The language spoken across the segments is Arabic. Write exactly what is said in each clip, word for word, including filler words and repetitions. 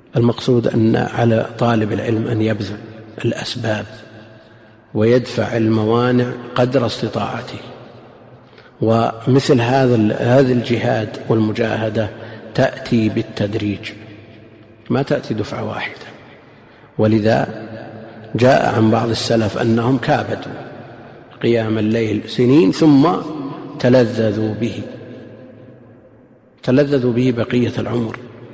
المقصود أن على طالب العلم أن يبذل الأسباب ويدفع الموانع قدر استطاعته. ومثل هذا هذا الجهاد والمجاهدة تأتي بالتدريج، ما تأتي دفعة واحدة. ولذا جاء عن بعض السلف أنهم كابدوا قيام الليل سنين ثم تلذذوا به تلذذوا به بقية العمر.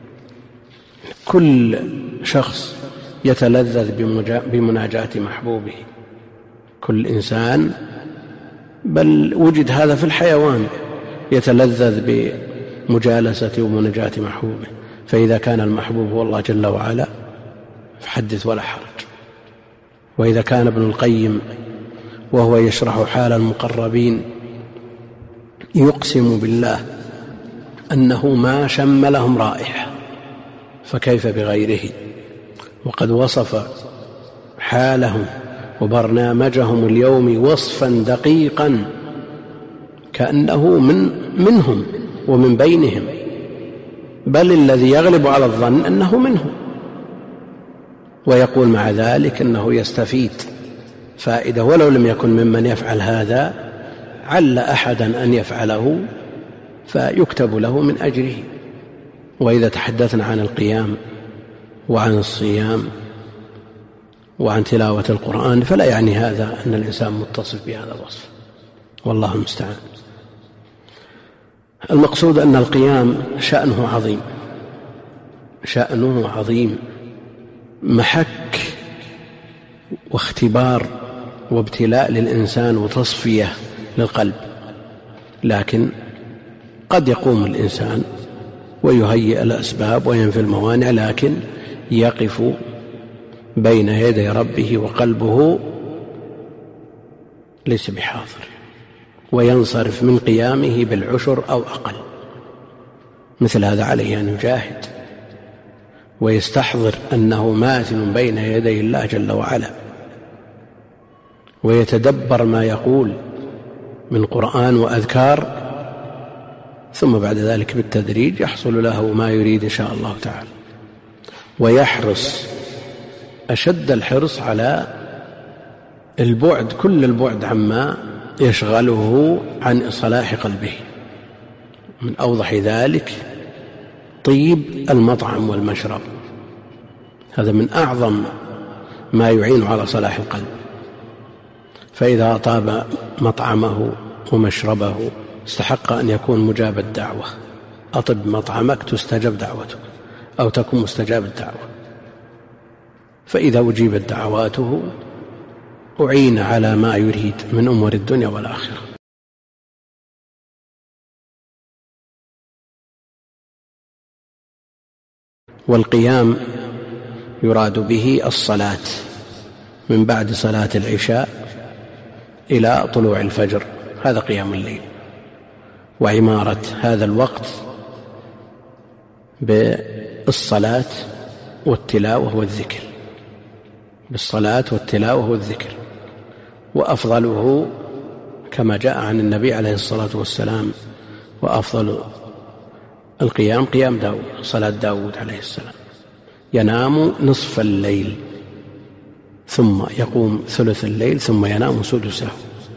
كل شخص يتلذذ بمناجاة محبوبه، كل إنسان، بل وجد هذا في الحيوان يتلذذ بمجالسة ومناجاة محبوبه. فإذا كان المحبوب هو الله جل وعلا فحدث ولا حرج. وإذا كان ابن القيم وهو يشرح حال المقربين يقسم بالله أنه ما شم لهم رائحة، فكيف بغيره؟ وقد وصف حالهم وبرنامجهم اليومي وصفا دقيقا كأنه من منهم ومن بينهم، بل الذي يغلب على الظن أنه منهم، ويقول مع ذلك أنه يستفيد فائدة ولو لم يكن ممن يفعل هذا، عل أحدا أن يفعله فيكتب له من أجره. وإذا تحدثنا عن القيام وعن الصيام وعن تلاوة القرآن فلا يعني هذا أن الإنسان متصف بهذا الوصف، والله المستعان. المقصود أن القيام شأنه عظيم، شأنه عظيم، محك واختبار وابتلاء للإنسان وتصفية للقلب. لكن قد يقوم الإنسان ويهيئ الأسباب وينفي الموانع، لكن يقف بين يدي ربه وقلبه ليس بحاضر، وينصرف من قيامه بالعشر أو أقل. مثل هذا عليه أن يجاهد ويستحضر أنه ماثل بين يدي الله جل وعلا، ويتدبر ما يقول من قرآن وأذكار، ثم بعد ذلك بالتدريج يحصل له ما يريد إن شاء الله تعالى. ويحرص أشد الحرص على البعد، كل البعد عما يشغله عن صلاح قلبه. من أوضح ذلك طيب المطعم والمشرب، هذا من أعظم ما يعين على صلاح القلب. فإذا طاب مطعمه ومشربه استحق أن يكون مجاب الدعوة. أطب مطعمك تستجب دعوتك أو تكون مستجاب الدعوة. فإذا أجيبت دعواته أعين على ما يريد من أمور الدنيا والآخرة. والقيام يراد به الصلاة من بعد صلاة العشاء إلى طلوع الفجر، هذا قيام الليل. وعمارة هذا الوقت بالصلاة والتلاوة والذكر، بالصلاة والتلاوة والذكر. وأفضله كما جاء عن النبي عليه الصلاة والسلام، وأفضل القيام قيام داود، صلاة داود عليه السلام، ينام نصف الليل ثم يقوم ثلث الليل ثم ينام سدسه.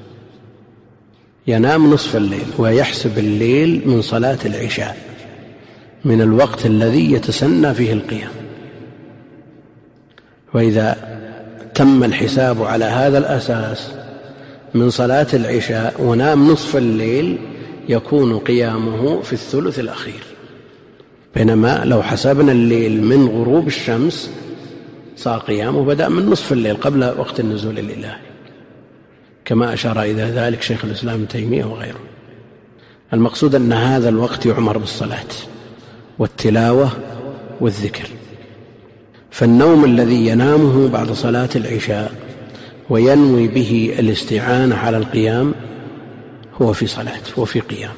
ينام نصف الليل ويحسب الليل من صلاة العشاء، من الوقت الذي يتسنى فيه القيام. وإذا تم الحساب على هذا الأساس من صلاة العشاء ونام نصف الليل يكون قيامه في الثلث الأخير. بينما لو حسبنا الليل من غروب الشمس صار قيامه بدأ من نصف الليل قبل وقت النزول الإلهي، كما أشار إلى ذلك شيخ الإسلام ابن تيمية وغيره. المقصود أن هذا الوقت يعمر بالصلاة والتلاوة والذكر. فالنوم الذي ينامه بعد صلاة العشاء وينوي به الاستعانة على القيام هو في صلاة وفي قيام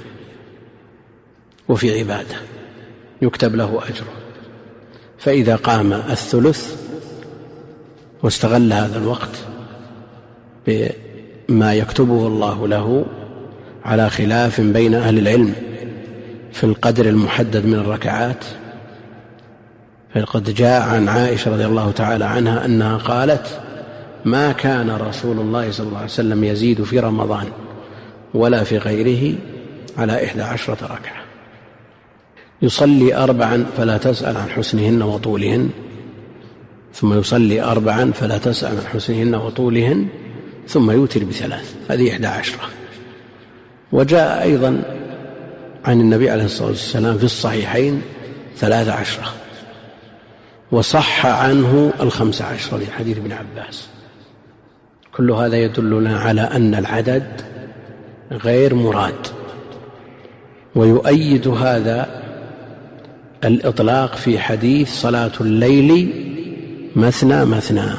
وفي عبادة يكتب له أجره. فإذا قام الثلث واستغل هذا الوقت بما يكتبه الله له، على خلاف بين أهل العلم في القدر المحدد من الركعات، فقد جاء عن عائشة رضي الله تعالى عنها أنها قالت: ما كان رسول الله صلى الله عليه وسلم يزيد في رمضان ولا في غيره على إحدى عشرة ركعة، يصلي أربعا فلا تسأل عن حسنهن وطولهن، ثم يصلي أربعا فلا تسأل عن حسنهن وطولهن، ثم يوتر بثلاث، هذه إحدى عشرة. وجاء أيضا عن النبي عليه الصلاة والسلام في الصحيحين ثلاث عشرة، وصح عنه الخمس عشرة من حديث ابن عباس. كل هذا يدلنا على أن العدد غير مراد، ويؤيد هذا الإطلاق في حديث صلاة الليل مثنى مثنى،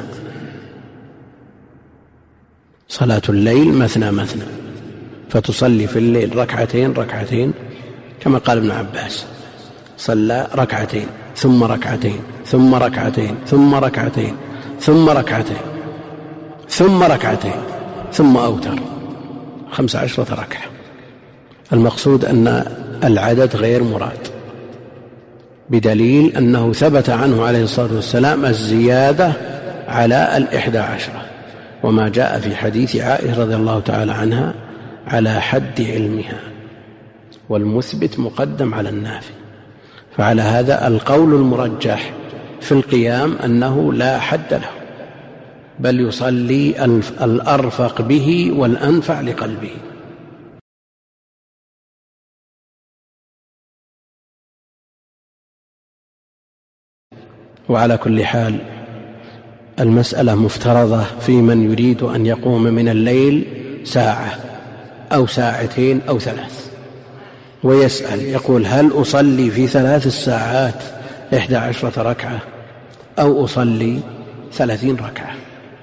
صلاة الليل مثنى مثنى، فتصلي في الليل ركعتين ركعتين كما قال ابن عباس، صلى ركعتين ثم ركعتين ثم ركعتين ثم ركعتين ثم ركعتين ثم ركعتين ثم أوتر، خمس عشرة ركعة. المقصود أن العدد غير مراد، بدليل أنه ثبت عنه عليه الصلاة والسلام الزيادة على الإحدى عشرة، وما جاء في حديث عائشة رضي الله تعالى عنها على حد علمها، والمثبت مقدم على النافي. فعلى هذا القول المرجح في القيام أنه لا حد له، بل يصلي الأرفق به والأنفع لقلبه. وعلى كل حال المسألة مفترضة في من يريد أن يقوم من الليل ساعة أو ساعتين أو ثلاث، ويسأل يقول: هل أصلي في ثلاث الساعات إحدى عشرة ركعة أو أصلي ثلاثين ركعة؟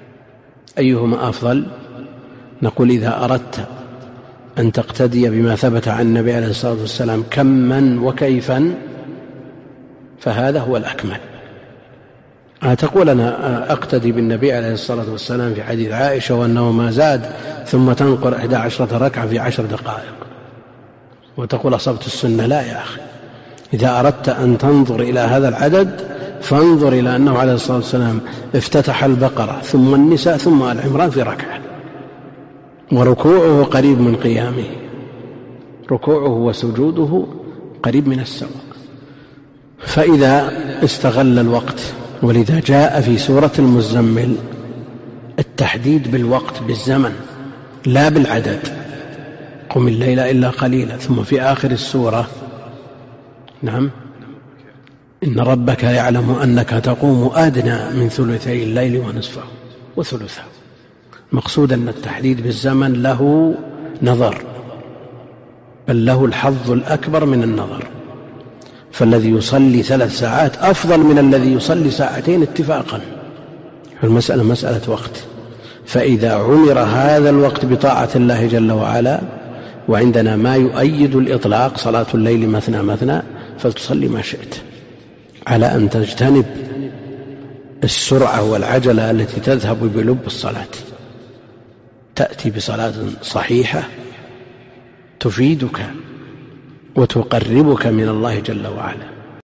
أيهما أفضل؟ نقول: إذا أردت أن تقتدي بما ثبت عن النبي عليه الصلاة والسلام كما وكيفا فهذا هو الأكمل. تقول: أنا أقتدي بالنبي عليه الصلاة والسلام في حديث عائشة وأنه ما زاد، ثم تنقر إحدى عشرة ركعة في عشر دقائق وتقول أصبت السنة. لا يا أخي، إذا أردت أن تنظر إلى هذا العدد فانظر إلى أنه عليه الصلاة والسلام افتتح البقرة ثم النساء ثم آل عمران في ركعة، وركوعه قريب من قيامه، ركوعه وسجوده قريب من السواء. فإذا استغل الوقت، ولذا جاء في سورة المزمل التحديد بالوقت بالزمن لا بالعدد: قم الليل إلا قليلا. ثم في آخر السورة: نعم إن ربك يعلم أنك تقوم أدنى من ثلثي الليل ونصفه وثلثه. مقصود أن التحديد بالزمن له نظر، بل له الحظ الأكبر من النظر، فالذي يصلي ثلاث ساعات أفضل من الذي يصلي ساعتين اتفاقا. المسألة مسألة وقت، فإذا عمر هذا الوقت بطاعة الله جل وعلا، وعندنا ما يؤيد الإطلاق صلاة الليل مثنى مثنى، فلتصلي ما شئت، على أن تجتنب السرعة والعجلة التي تذهب بلب الصلاة. تأتي بصلاة صحيحة تفيدك وتقربك من الله جل وعلا.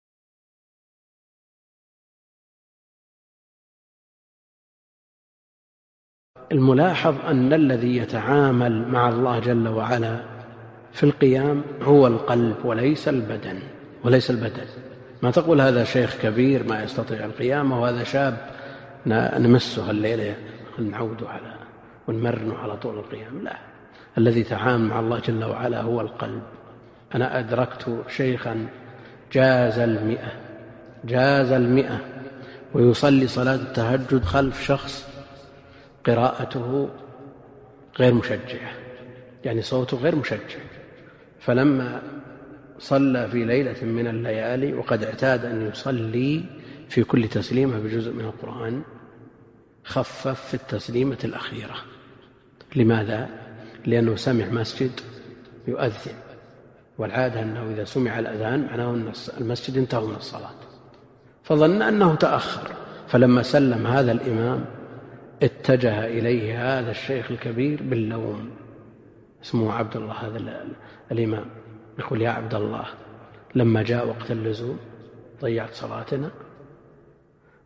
الملاحظ أن الذي يتعامل مع الله جل وعلا في القيام هو القلب وليس البدن، وليس البدن. ما تقول هذا شيخ كبير ما يستطيع القيام وهذا شاب نمسه الليلة نعود على ونمرنه على طول القيام. لا، الذي تعامل مع الله جل وعلا هو القلب. أنا أدركت شيخا جاز المئة جاز المئة ويصلي صلاة التهجد خلف شخص قراءته غير مشجعة، يعني صوته غير مشجع. فلما صلى في ليلة من الليالي وقد اعتاد أن يصلي في كل تسليمة بجزء من القرآن، خفف في التسليمة الأخيرة. لماذا؟ لأنه سمع مسجد يؤذن، والعادة أنه إذا سمع الأذان معناه أن المسجد انتهى من الصلاة، فظن أنه تأخر. فلما سلم هذا الإمام اتجه إليه هذا الشيخ الكبير باللوم، اسمه عبد الله هذا الإمام، يقول: يا عبد الله، لما جاء وقت اللزوم ضيعت صلاتنا.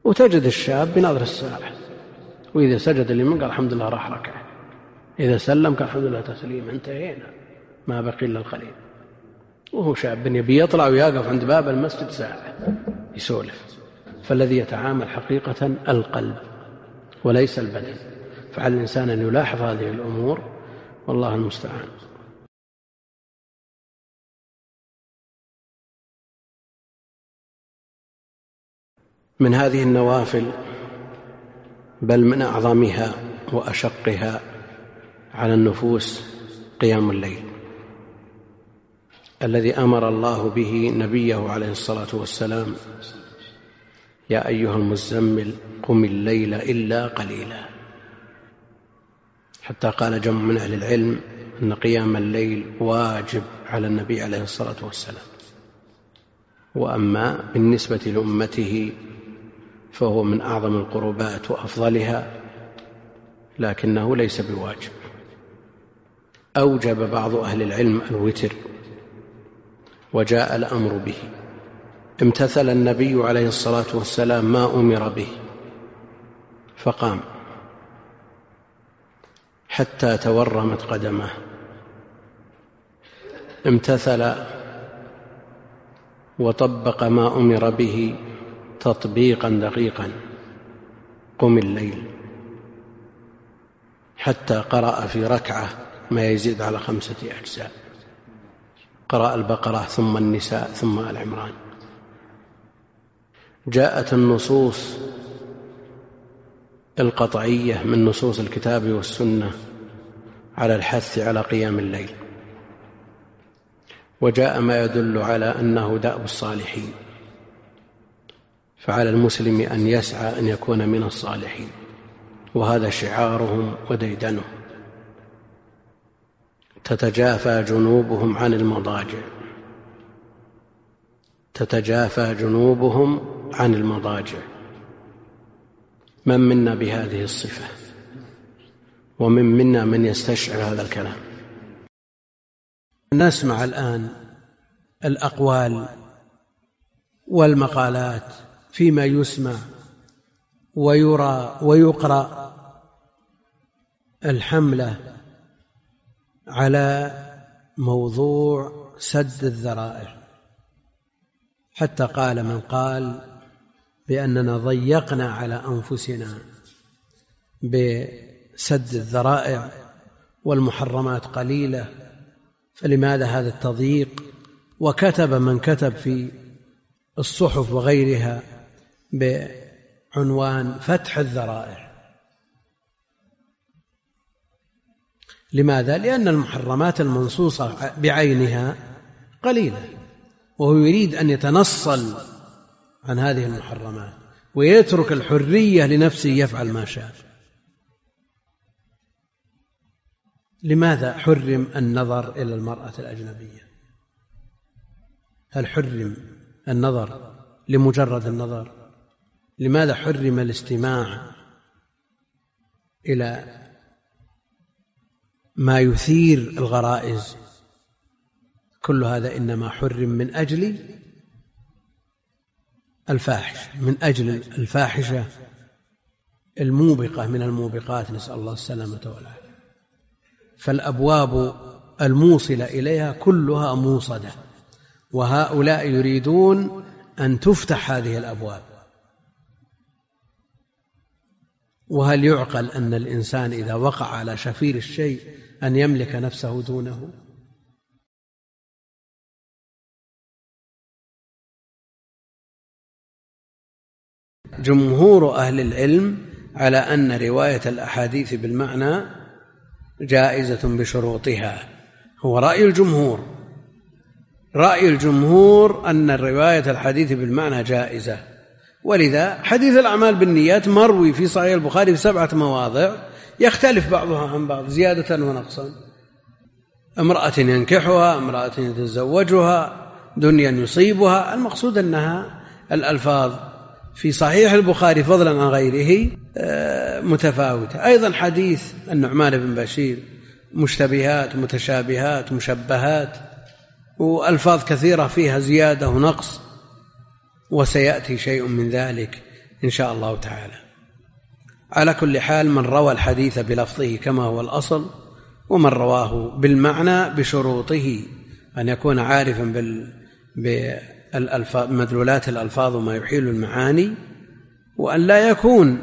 وتجد الشاب بنظر الساعة، وإذا سجد الإمام قال الحمد لله راح ركعة، إذا سلم قال الحمد لله تسليم، انتهينا، ما بقي إلا القليل. وهو شاب يبي يطلع ويقف عند باب المسجد ساعة يسولف. فالذي يتعامل حقيقة القلب وليس البدن، فعلى الإنسان أن يلاحظ هذه الأمور، والله المستعان. من هذه النوافل بل من أعظمها وأشقها على النفوس قيام الليل، الذي أمر الله به نبيه عليه الصلاة والسلام: يا أيها المزمل قم الليل إلا قليلا. حتى قال جمع من أهل العلم أن قيام الليل واجب على النبي عليه الصلاة والسلام، وأما بالنسبة لأمته فهو من أعظم القربات وأفضلها، لكنه ليس بواجب. أوجب بعض أهل العلم الوتر وجاء الأمر به، امتثل النبي عليه الصلاة والسلام ما أمر به فقام حتى تورمت قدمه، امتثل وطبق ما أمر به تطبيقا دقيقا، قم الليل، حتى قرأ في ركعة ما يزيد على خمسة أجزاء، قرأ البقرة ثم النساء ثم آل عمران. جاءت النصوص القطعية من نصوص الكتاب والسنة على الحث على قيام الليل، وجاء ما يدل على أنه دأب الصالحين، فعلى المسلم أن يسعى أن يكون من الصالحين، وهذا شعارهم وديدنهم. تتجافى جنوبهم عن المضاجع، تتجافى جنوبهم عن المضاجع. من منا بهذه الصفة؟ ومن منا من يستشعر هذا الكلام؟ نسمع الآن الأقوال والمقالات فيما يسمع ويرى ويقرأ، الحملة على موضوع سد الذرائع، حتى قال من قال بأننا ضيقنا على أنفسنا بسد الذرائع والمحرمات قليلة، فلماذا هذا التضييق؟ وكتب من كتب في الصحف وغيرها بعنوان فتح الذرائع. لماذا؟ لأن المحرمات المنصوصة بعينها قليلة، وهو يريد أن يتنصل عن هذه المحرمات ويترك الحرية لنفسه يفعل ما شاء. لماذا حرم النظر إلى المرأة الأجنبية؟ هل حرم النظر لمجرد النظر؟ لماذا حرم الاستماع إلى ما يثير الغرائز؟ كل هذا إنما حرم من أجل الفاحشة، من أجل الفاحشة الموبقة من الموبقات، نسأل الله السلامة والعافية. فالأبواب الموصلة إليها كلها موصدة، وهؤلاء يريدون أن تفتح هذه الأبواب. وهل يعقل أن الإنسان إذا وقع على شفير الشيء أن يملك نفسه دونه؟ جمهور أهل العلم على أن رواية الأحاديث بالمعنى جائزة بشروطها، هو رأي الجمهور. رأي الجمهور أن رواية الحديث بالمعنى جائزة، ولذا حديث الأعمال بالنيات مروي في صحيح البخاري في سبعة مواضع يختلف بعضها عن بعض زيادة ونقصا: امرأة ينكحها، امرأة يتزوجها، دنيا يصيبها. المقصود أنها الألفاظ في صحيح البخاري فضلا عن غيره متفاوتة. أيضا حديث النعمان بن بشير مشتبهات متشابهات مشبهات، وألفاظ كثيرة فيها زيادة ونقص، وسيأتي شيء من ذلك إن شاء الله تعالى. على كل حال، من روى الحديث بلفظه كما هو الأصل، ومن رواه بالمعنى بشروطه، أن يكون عارفا بمدلولات الألفاظ وما يحيل المعاني، وأن لا يكون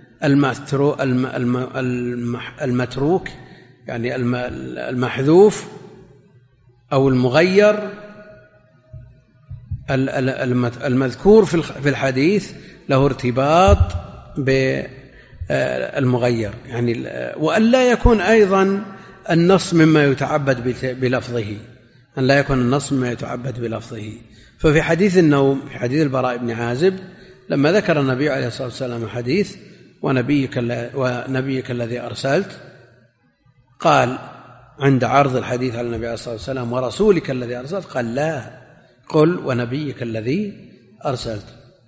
المتروك يعني المحذوف أو المغير المذكور في الحديث له ارتباط بالمغير، يعني وأن لا يكون أيضا النص مما يتعبد بلفظه، أن لا يكون النص مما يتعبد بلفظه. ففي حديث النوم، في حديث البراء بن عازب، لما ذكر النبي عليه الصلاة والسلام حديث ونبيك, ونبيك الذي أرسلت، قال عند عرض الحديث على النبي عليه الصلاة والسلام ورسولك الذي أرسلت، قال لا، قل ونبيك الذي أرسلت.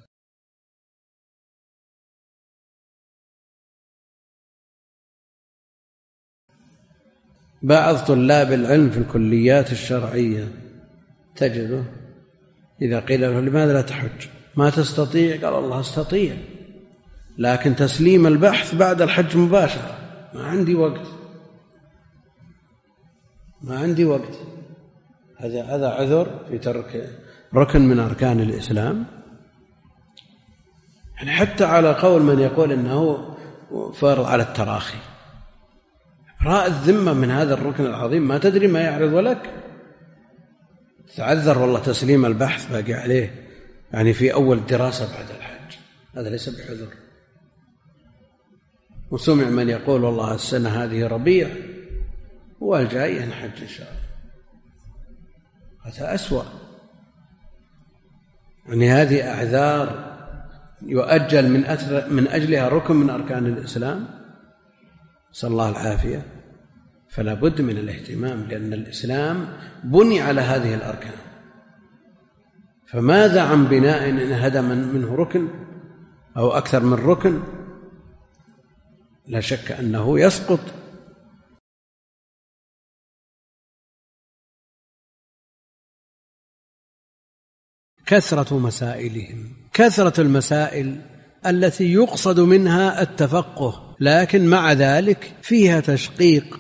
بعض طلاب العلم في الكليات الشرعية تجده إذا قيل له لماذا لا تحج؟ ما تستطيع؟ قال الله أستطيع، لكن تسليم البحث بعد الحج مباشرة، ما عندي وقت ما عندي وقت هذا هذا عذر في ترك ركن من أركان الإسلام. يعني حتى على قول من يقول إنه فرض على التراخي، راء الذمة من هذا الركن العظيم ما تدري ما يعرض لك، تعذر والله تسليم البحث باقي عليه يعني في أول الدراسة بعد الحج، هذا ليس بحذر. وسمع من يقول والله السنة هذه ربيع والجاي نحج إن شاء الله، هذا أسوأ. يعني هذه أعذار يؤجل من, من أجلها ركن من أركان الإسلام، صلى الله العافية. فلا بد من الاهتمام، لأن الإسلام بني على هذه الأركان، فماذا عن بناء إن هدم منه ركن أو أكثر من ركن؟ لا شك أنه يسقط. كثرة مسائلهم، كثرة المسائل التي يقصد منها التفقه، لكن مع ذلك فيها تشقيق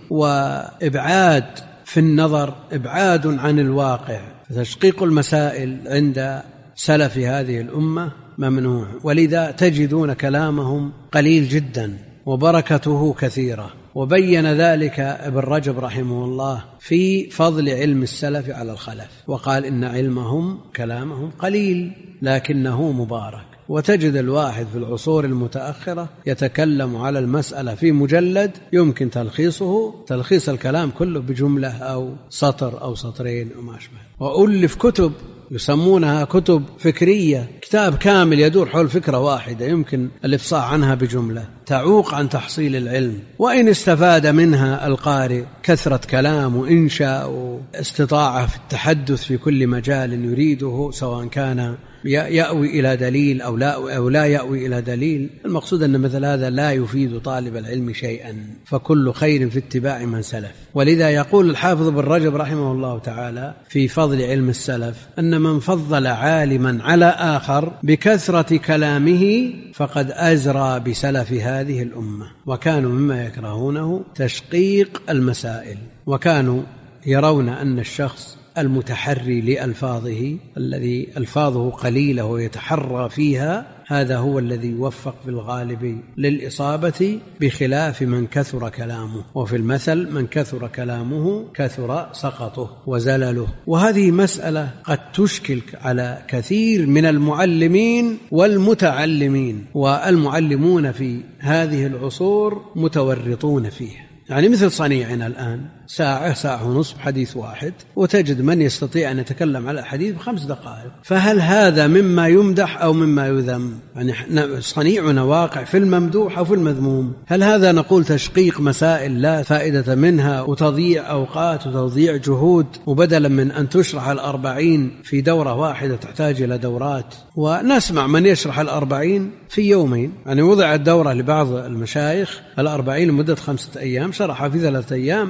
وإبعاد في النظر، إبعاد عن الواقع. تشقيق المسائل عند سلف هذه الأمة ممنوع، ولذا تجدون كلامهم قليل جدا وبركته كثيرة. وبين ذلك ابن رجب رحمه الله في فضل علم السلف على الخلف، وقال إن علمهم كلامهم قليل لكنه مبارك. وتجد الواحد في العصور المتأخرة يتكلم على المسألة في مجلد يمكن تلخيصه تلخيص الكلام كله بجملة أو سطر أو سطرين وما أشبه. وألف كتب يسمونها كتب فكرية، كتاب كامل يدور حول فكرة واحدة يمكن الإفصاح عنها بجملة، تعوق عن تحصيل العلم. وإن استفاد منها القارئ كثرة كلام وإنشاء واستطاعة في التحدث في كل مجال يريده، سواء كان يأوي إلى دليل أو لا, أو لا يأوي إلى دليل، المقصود أن مثل هذا لا يفيد طالب العلم شيئا، فكل خير في اتباع من سلف. ولذا يقول الحافظ بن رجب رحمه الله تعالى في فضل علم السلف أن من فضل عالما على آخر بكثرة كلامه فقد أزرى بسلف هذه الأمة، وكانوا مما يكرهونه تشقيق المسائل، وكانوا يرون أن الشخص المتحري لألفاظه الذي ألفاظه قليلة ويتحرى فيها هذا هو الذي يوفق في الغالب للإصابة، بخلاف من كثر كلامه. وفي المثل من كثر كلامه كثر سقطه وزلله. وهذه مسألة قد تشكل على كثير من المعلمين والمتعلمين، والمعلمون في هذه العصور متورطون فيها. يعني مثل صنيعنا الآن ساعة ساعة ونصف حديث واحد، وتجد من يستطيع أن يتكلم على الحديث بخمس دقائق. فهل هذا مما يمدح أو مما يذم؟ يعني صنيعنا واقع في الممدوح أو في المذموم. هل هذا نقول تشقيق مسائل لا فائدة منها وتضييع أوقات وتضييع جهود، وبدلا من أن تشرح الأربعين في دورة واحدة تحتاج إلى دورات؟ ونسمع من يشرح الأربعين في يومين. يعني وضعت دورة لبعض المشايخ الأربعين لمدة خمسة أيام، شرحها في ثلاثة أيام واعتذر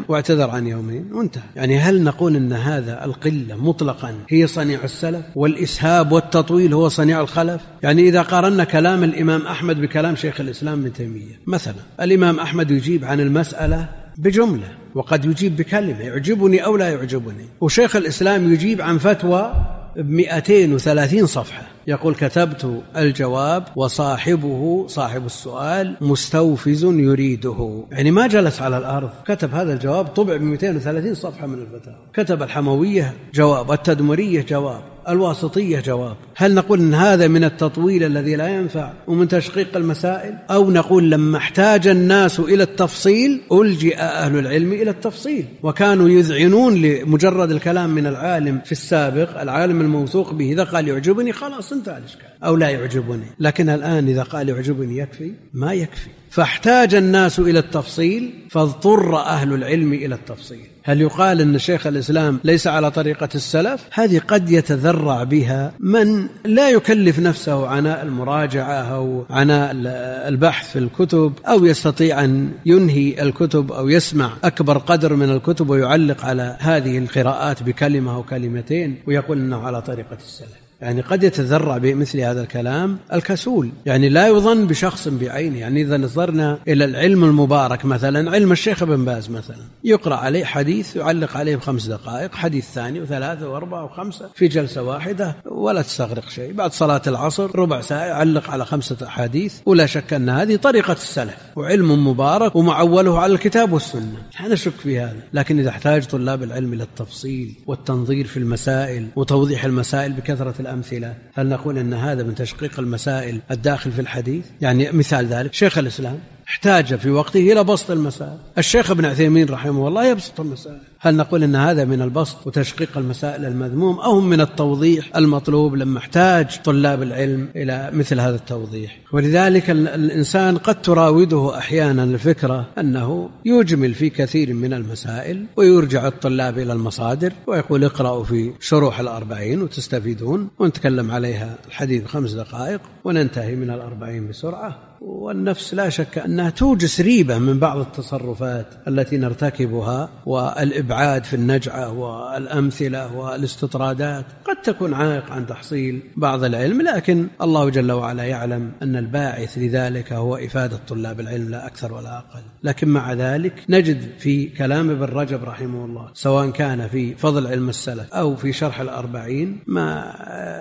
عن يومين وانتهى. يعني هل نقول أن هذا القلة مطلقا هي صنيع السلف والإسهاب والتطويل هو صنيع الخلف؟ يعني إذا قارنا كلام الإمام أحمد بكلام شيخ الإسلام ابن تيمية مثلا، الإمام أحمد يجيب عن المسألة بجملة وقد يجيب بكلمة يعجبني أو لا يعجبني، وشيخ الإسلام يجيب عن فتوى بمئتين وثلاثين صفحة يقول كتبت الجواب وصاحبه صاحب السؤال مستوفز يريده. يعني ما جلس على الأرض، كتب هذا الجواب، طبع بمئتين وثلاثين صفحة من الفتاوى، كتب الحموية جواب، التدمرية جواب، الواسطية جواب. هل نقول إن هذا من التطويل الذي لا ينفع ومن تشقيق المسائل، أو نقول لما احتاج الناس إلى التفصيل ألجئ أهل العلم إلى التفصيل، وكانوا يذعنون لمجرد الكلام من العالم في السابق، العالم الموثوق به، إذا قال يعجبني خلاص انتهى الإشكال، أو لا يعجبني. لكن الآن إذا قال يعجبني يكفي؟ ما يكفي، فاحتاج الناس إلى التفصيل فاضطر أهل العلم إلى التفصيل. هل يقال أن شيخ الإسلام ليس على طريقة السلف؟ هذه قد يتذرع بها من لا يكلف نفسه عناء المراجعة أو عناء البحث في الكتب، أو يستطيع أن ينهي الكتب أو يسمع أكبر قدر من الكتب ويعلق على هذه القراءات بكلمة أو كلمتين ويقول أنه على طريقة السلف. يعني قد يتذرع بمثل هذا الكلام الكسول، يعني لا يظن بشخص بعينه. يعني إذا نظرنا إلى العلم المبارك مثلا، علم الشيخ ابن باز مثلا، يقرأ عليه حديث يعلق عليه بخمس دقائق، حديث ثاني وثلاثة وأربعة وخمسة في جلسة واحدة ولا تستغرق شيء. بعد صلاة العصر ربع ساعة يعلق على خمسة أحاديث، ولا شك أن هذه طريقة السلف وعلم مبارك ومعوله على الكتاب والسنة، لا نشك في هذا. لكن إذا احتاج طلاب العلم إلى التفصيل والتنظير في المسائل وتوضيح المسائل بكثرة الأمثلة، هل نقول أن هذا من تشقيق المسائل الداخل في الحديث؟ يعني مثال ذلك شيخ الإسلام احتاج في وقته إلى بسط المسائل، الشيخ ابن عثيمين رحمه الله يبسط المسائل، هل نقول أن هذا من البسط وتشقيق المسائل المذموم، أو من التوضيح المطلوب لما احتاج طلاب العلم إلى مثل هذا التوضيح؟ ولذلك الإنسان قد تراوده أحيانا الفكرة أنه يجمل في كثير من المسائل ويرجع الطلاب إلى المصادر ويقول اقرأوا في شروح الأربعين وتستفيدون، ونتكلم عليها الحديث خمس دقائق وننتهي من الأربعين بسرعة. والنفس لا شك أنها توجس ريبة من بعض التصرفات التي نرتكبها، والإبعاد في النجعة والأمثلة والاستطرادات قد تكون عائق عن تحصيل بعض العلم، لكن الله جل وعلا يعلم أن الباعث لذلك هو إفادة طلاب العلم لا أكثر ولا أقل. لكن مع ذلك نجد في كلام ابن رجب رحمه الله، سواء كان في فضل علم السلف أو في شرح الأربعين، ما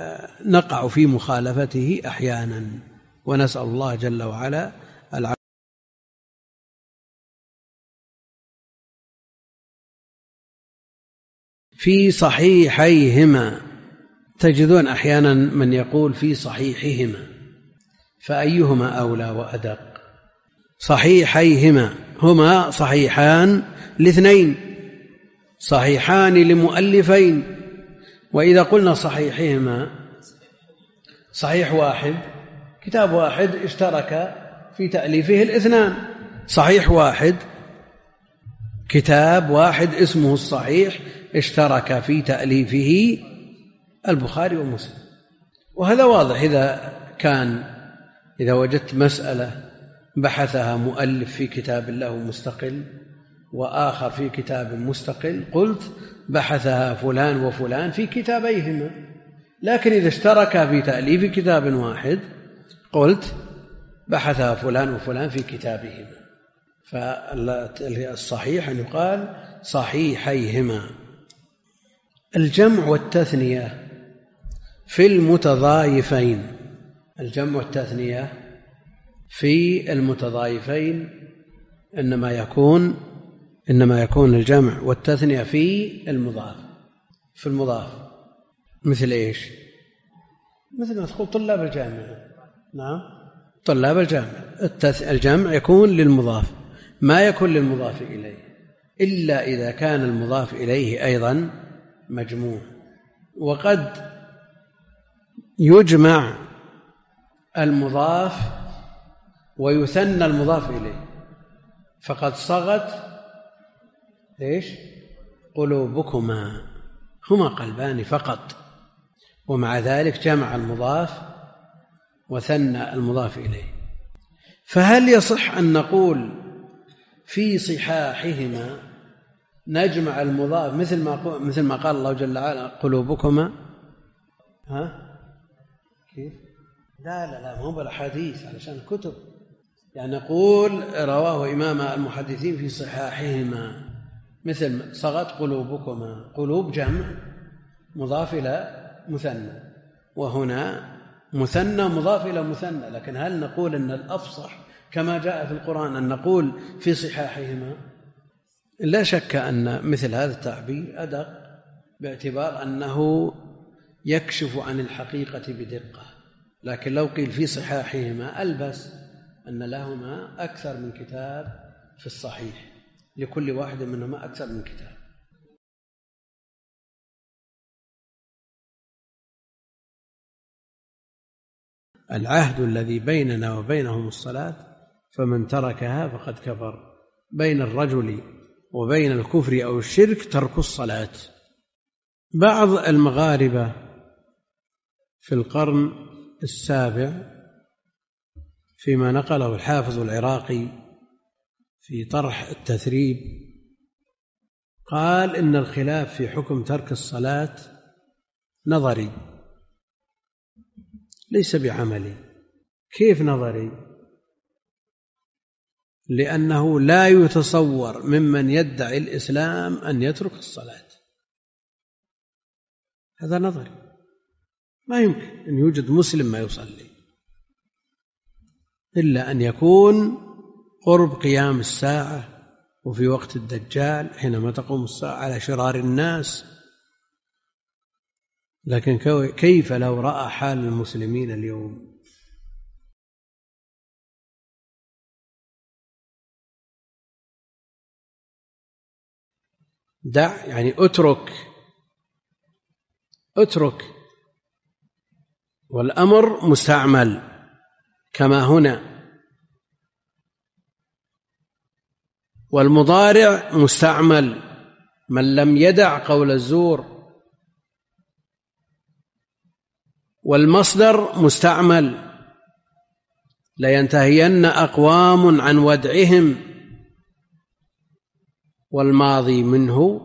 نقع في مخالفته أحيانا، ونسأل الله جل وعلا العافية. في صحيحيهما، تجدون أحيانا من يقول في صحيحهما، فأيهما أولى وأدق؟ صحيحيهما هما صحيحان لاثنين، صحيحان لمؤلفين. وإذا قلنا صحيحهما، صحيح واحد، كتاب واحد اشترك في تأليفه الاثنان، صحيح واحد، كتاب واحد اسمه الصحيح اشترك في تأليفه البخاري ومسلم. وهذا واضح، إذا كان إذا وجدت مسألة بحثها مؤلف في كتاب له مستقل وآخر في كتاب مستقل، قلت بحثها فلان وفلان في كتابيهما. لكن إذا اشترك في تأليف كتاب واحد قلت بحثها فلان وفلان في كتابهما. فالصحيح أن يقال صحيحيهما. الجمع والتثنية في المتضايفين، الجمع والتثنية في المتضايفين إنما يكون إنما يكون الجمع والتثنية في المضاف، في المضاف. مثل إيش؟ مثل ما تقول طلاب الجامعة. نعم، طلاب الجامعة، الجمع يكون للمضاف، ما يكون للمضاف إليه إلا إذا كان المضاف إليه أيضا مجموع. وقد يجمع المضاف ويثنى المضاف إليه، فقد صغت إيش؟ قلوبكما، هما قلبان فقط، ومع ذلك جمع المضاف وثنى المضاف إليه. فهل يصح أن نقول في صحاحهما نجمع المضاف مثل ما مثل ما قال الله جل وعلا قلوبكما ها كيف؟ لا لا لا مو بالأحاديث علشان الكتب، يعني نقول رواه إمام المحدثين في صحاحهما مثل صغت قلوبكما، قلوب جمع مضاف إلى مثنى، وهنا مثنى مضاف إلى مثنى، لكن هل نقول أن الأفصح كما جاء في القرآن أن نقول في صحاحهما؟ لا شك أن مثل هذا التعبير أدق باعتبار أنه يكشف عن الحقيقة بدقة، لكن لو قيل في صحاحهما ألبس أن لهما أكثر من كتاب في الصحيح، لكل واحد منهما أكثر من كتاب. العهد الذي بيننا وبينهم الصلاة فمن تركها فقد كفر. بين الرجل وبين الكفر أو الشرك ترك الصلاة. بعض المغاربة في القرن السابع فيما نقله الحافظ العراقي في طرح التثريب قال إن الخلاف في حكم ترك الصلاة نظري ليس بعملي. كيف نظري؟ لأنه لا يتصور ممن يدعي الإسلام أن يترك الصلاة، هذا نظري، ما يمكن أن يوجد مسلم ما يصلي إلا أن يكون قرب قيام الساعة وفي وقت الدجال حينما تقوم الساعة على شرار الناس. لكن كيف لو رأى حال المسلمين اليوم؟ دع يعني اترك اترك والأمر مستعمل كما هنا، والمضارع مستعمل من لم يدع قول الزور، والمصدر مستعمل لينتهين أقوام عن ودعهم، والماضي منه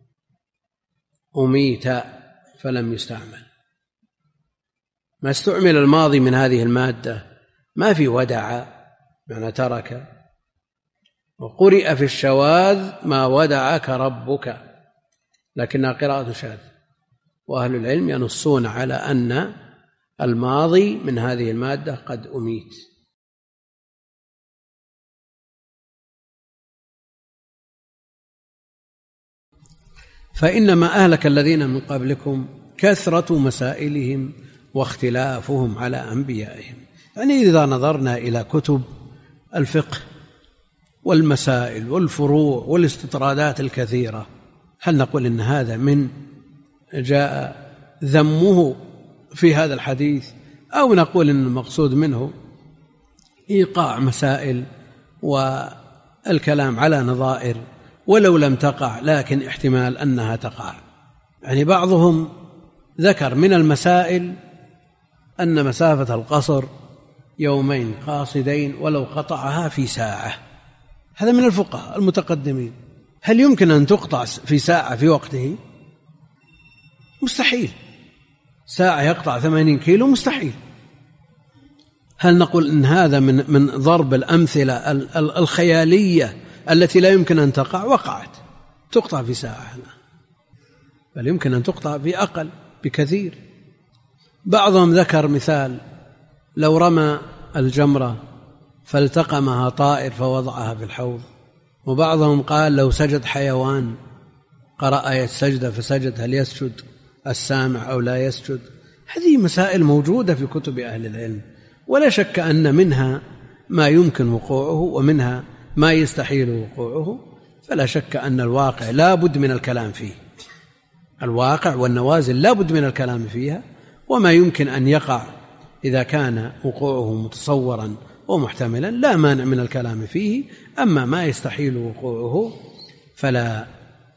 أميت فلم يستعمل. ما استعمل الماضي من هذه المادة، ما في ودع معنى ترك، وقرئ في الشواذ ما ودعك ربك، لكنها قراءة شاذ، وأهل العلم ينصون على أن الماضي من هذه المادة قد أميت. فإنما أهلك الذين من قبلكم كثرة مسائلهم واختلافهم على أنبيائهم. يعني إذا نظرنا إلى كتب الفقه والمسائل والفروع والاستطرادات الكثيرة، هل نقول إن هذا من جاء ذمه في هذا الحديث، أو نقول إن المقصود منه إيقاع مسائل والكلام على نظائر ولو لم تقع لكن احتمال أنها تقع؟ يعني بعضهم ذكر من المسائل أن مسافة القصر يومين قاصدين ولو قطعها في ساعة، هذا من الفقهاء المتقدمين. هل يمكن أن تقطع في ساعة في وقته؟ مستحيل. ساعة يقطع ثمانين كيلو مستحيل. هل نقول إن هذا من من ضرب الأمثلة الخيالية التي لا يمكن أن تقع؟ وقعت، تقطع في ساعة، بل يمكن أن تقطع في أقل بكثير. بعضهم ذكر مثال لو رمى الجمرة فالتقمها طائر فوضعها في الحوض، وبعضهم قال لو سجد حيوان قرأ آية السجدة فسجد هل يسجد السامع أو لا يسجد؟ هذه مسائل موجودة في كتب أهل العلم، ولا شك أن منها ما يمكن وقوعه ومنها ما يستحيل وقوعه، فلا شك أن الواقع لا بد من الكلام فيه. الواقع والنوازل لا بد من الكلام فيها، وما يمكن أن يقع إذا كان وقوعه متصورا ومحتملا لا مانع من الكلام فيه، أما ما يستحيل وقوعه فلا.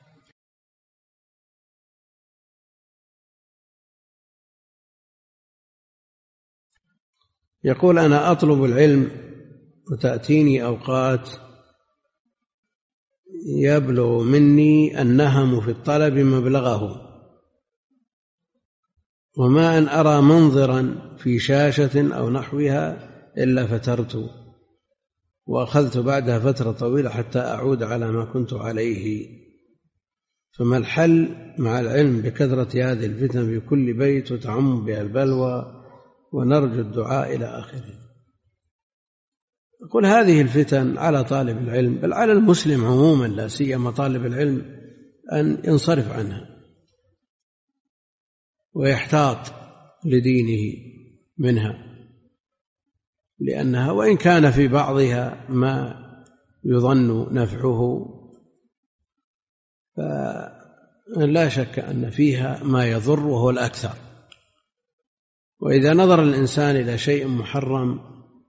يقول أنا أطلب العلم وتأتيني أوقات يبلغ مني النهم في الطلب مبلغه، وما أن أرى منظرا في شاشة أو نحوها إلا فترت، وأخذت بعدها فترة طويلة حتى أعود على ما كنت عليه. فما الحل مع العلم بكثرة هذه الفتن في كل بيت وتعم بها البلوى ونرجو الدعاء إلى آخره؟ أقول هذه الفتن على طالب العلم، بل على المسلم عموما، لا سيما طالب العلم، أن ينصرف عنها ويحتاط لدينه منها، لأنها وإن كان في بعضها ما يظن نفعه فلا شك أن فيها ما يضر وهو الأكثر. وإذا نظر الإنسان إلى شيء محرم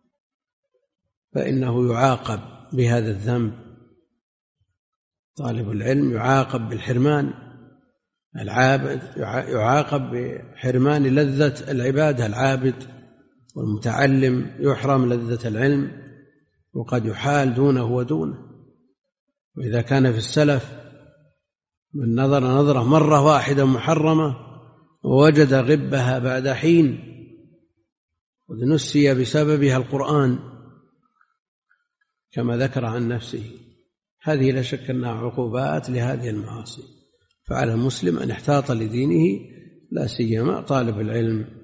فإنه يعاقب بهذا الذنب. طالب العلم يعاقب بالحرمان، العابد يعاقب بحرمان لذة العبادة، العابد والمتعلم يحرم لذة العلم وقد يحال دونه ودونه. وإذا كان في السلف من نظر نظرة مرة واحدة محرمة ووجد غبها بعد حين قد نسي بسببها القرآن كما ذكر عن نفسه، هذه لا شك أنها عقوبات لهذه المعاصي. فعلى المسلم أن يحتاط لدينه، لا سيما طالب العلم.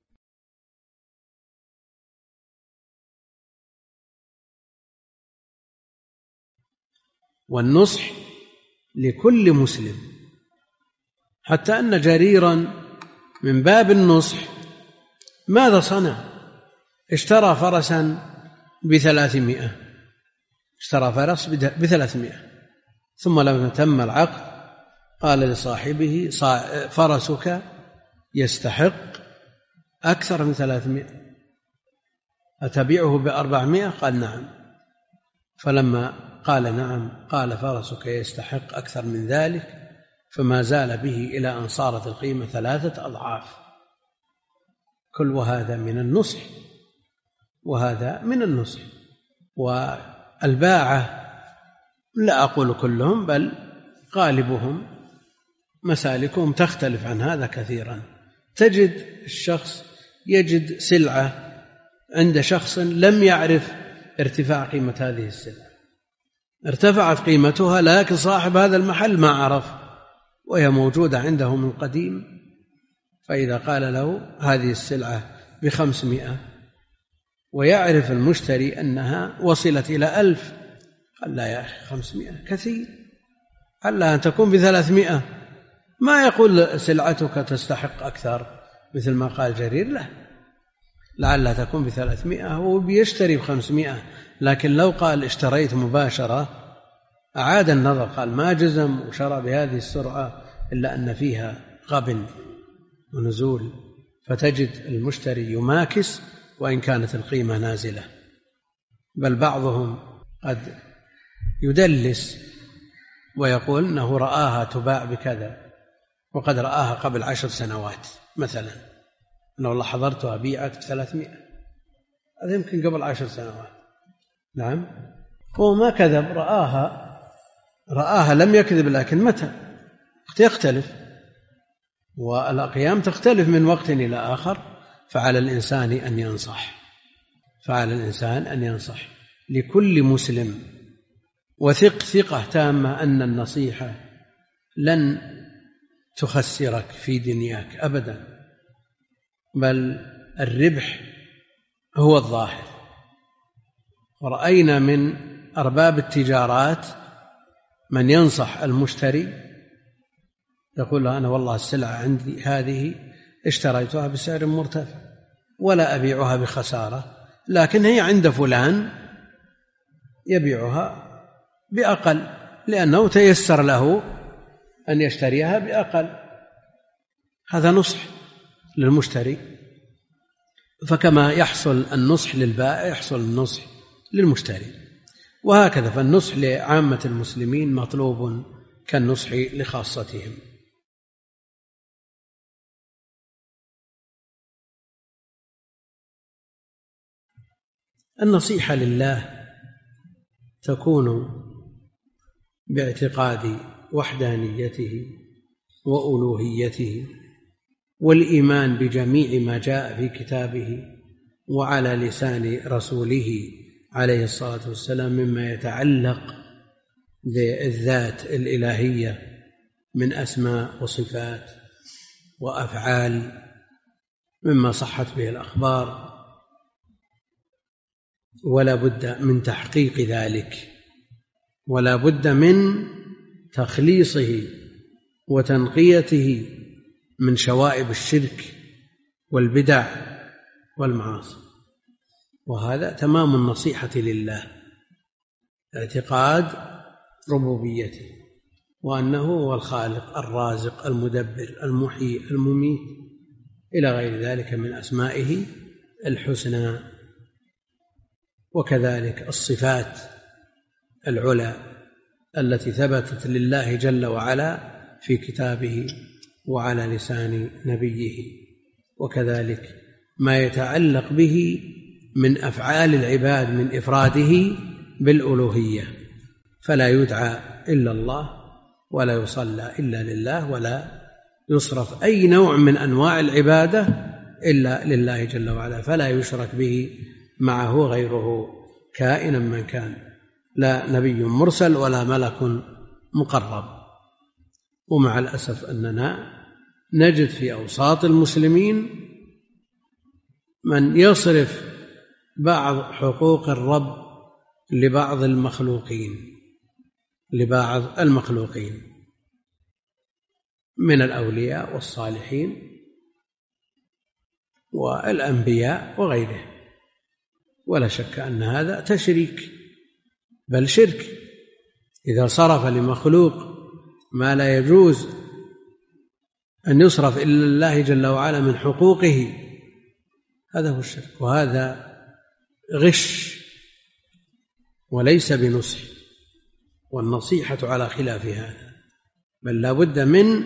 والنصح لكل مسلم، حتى أن جريرا من باب النصح ماذا صنع؟ اشترى فرسا بثلاثمائة، اشترى فرس بثلاثمائة، ثم لما تم العقد قال لصاحبه فرسك يستحق أكثر من ثلاثمائة، أتبيعه بأربعمائة؟ قال نعم. فلما قال نعم قال فرسك يستحق أكثر من ذلك، فما زال به إلى أن صارت القيمة ثلاثة أضعاف. كل وهذا من النصح، وهذا من النصح. والباعة لا أقول كلهم بل غالبهم مسالكهم تختلف عن هذا كثيرا. تجد الشخص يجد سلعة عند شخص لم يعرف ارتفاع قيمة هذه السلعة، ارتفعت قيمتها لكن صاحب هذا المحل ما عرف وهي موجودة عنده من قديم، فإذا قال له هذه السلعة بخمسمائة ويعرف المشتري أنها وصلت إلى ألف، قال لا يا أخي خمسمائة كثير، ألا أن تكون بثلاثمائة، ما يقول سلعتك تستحق أكثر مثل ما قال جرير، لا، لعلها تكون بثلاثمائة هو بيشتري بخمسمائة. لكن لو قال اشتريت مباشرة أعاد النظر، قال ما جزم وشرى بهذه السرعة إلا أن فيها غبن ونزول، فتجد المشتري يماكس وإن كانت القيمة نازلة. بل بعضهم قد يدلس ويقول أنه رآها تباع بكذا وقد رآها قبل عشر سنوات مثلا، أنه والله حضرتها بيعت بثلاثمائة، هذا يمكن قبل عشر سنوات. نعم، هو ما كذب، رآها رآها لم يكذب، لكن متى يختلف، والأقيام تختلف من وقت إلى آخر. فعلى الإنسان أن ينصح، فعلى الإنسان أن ينصح لكل مسلم، وثق ثقة تامة أن النصيحة لن تخسرك في دنياك أبدا، بل الربح هو الظاهر. ورأينا من أرباب التجارات من ينصح المشتري يقول له أنا والله السلعة عندي هذه اشتريتها بسعر مرتفع ولا أبيعها بخسارة، لكن هي عند فلان يبيعها بأقل لأنه تيسر له أن يشتريها بأقل. هذا نصح للمشتري. فكما يحصل النصح للبائع يحصل النصح للمشتري، وهكذا فالنصح لعامة المسلمين مطلوب كالنصح لخاصتهم. النصيحة لله تكون باعتقاد وحدانيته وألوهيته والإيمان بجميع ما جاء في كتابه وعلى لسان رسوله عليه الصلاة والسلام مما يتعلق بالذات الإلهية من أسماء وصفات وأفعال مما صحت به الأخبار، ولا بد من تحقيق ذلك، ولا بد من تخليصه وتنقيته من شوائب الشرك والبدع والمعاصي. وهذا تمام النصيحة لله، اعتقاد ربوبيته وأنه هو الخالق الرازق المدبر المحيي المميت إلى غير ذلك من أسمائه الحسنى. وكذلك الصفات العلى التي ثبتت لله جل وعلا في كتابه وعلى لسان نبيه، وكذلك ما يتعلق به من أفعال العباد من إفراده بالألوهية، فلا يدعى إلا الله ولا يصلى إلا لله ولا يصرف أي نوع من أنواع العبادة إلا لله جل وعلا، فلا يشرك به معه غيره كائنا من كان، لا نبي مرسل ولا ملك مقرب. ومع الأسف أننا نجد في أوساط المسلمين من يصرف بعض حقوق الرب لبعض المخلوقين لبعض المخلوقين من الأولياء والصالحين والأنبياء وغيره، ولا شك أن هذا تشريك بل شرك. إذا صرف لمخلوق ما لا يجوز أن يصرف إلا الله جل وعلا من حقوقه، هذا هو الشرك، وهذا غش وليس بنصح، والنصيحة على خلاف هذا، بل لا بد من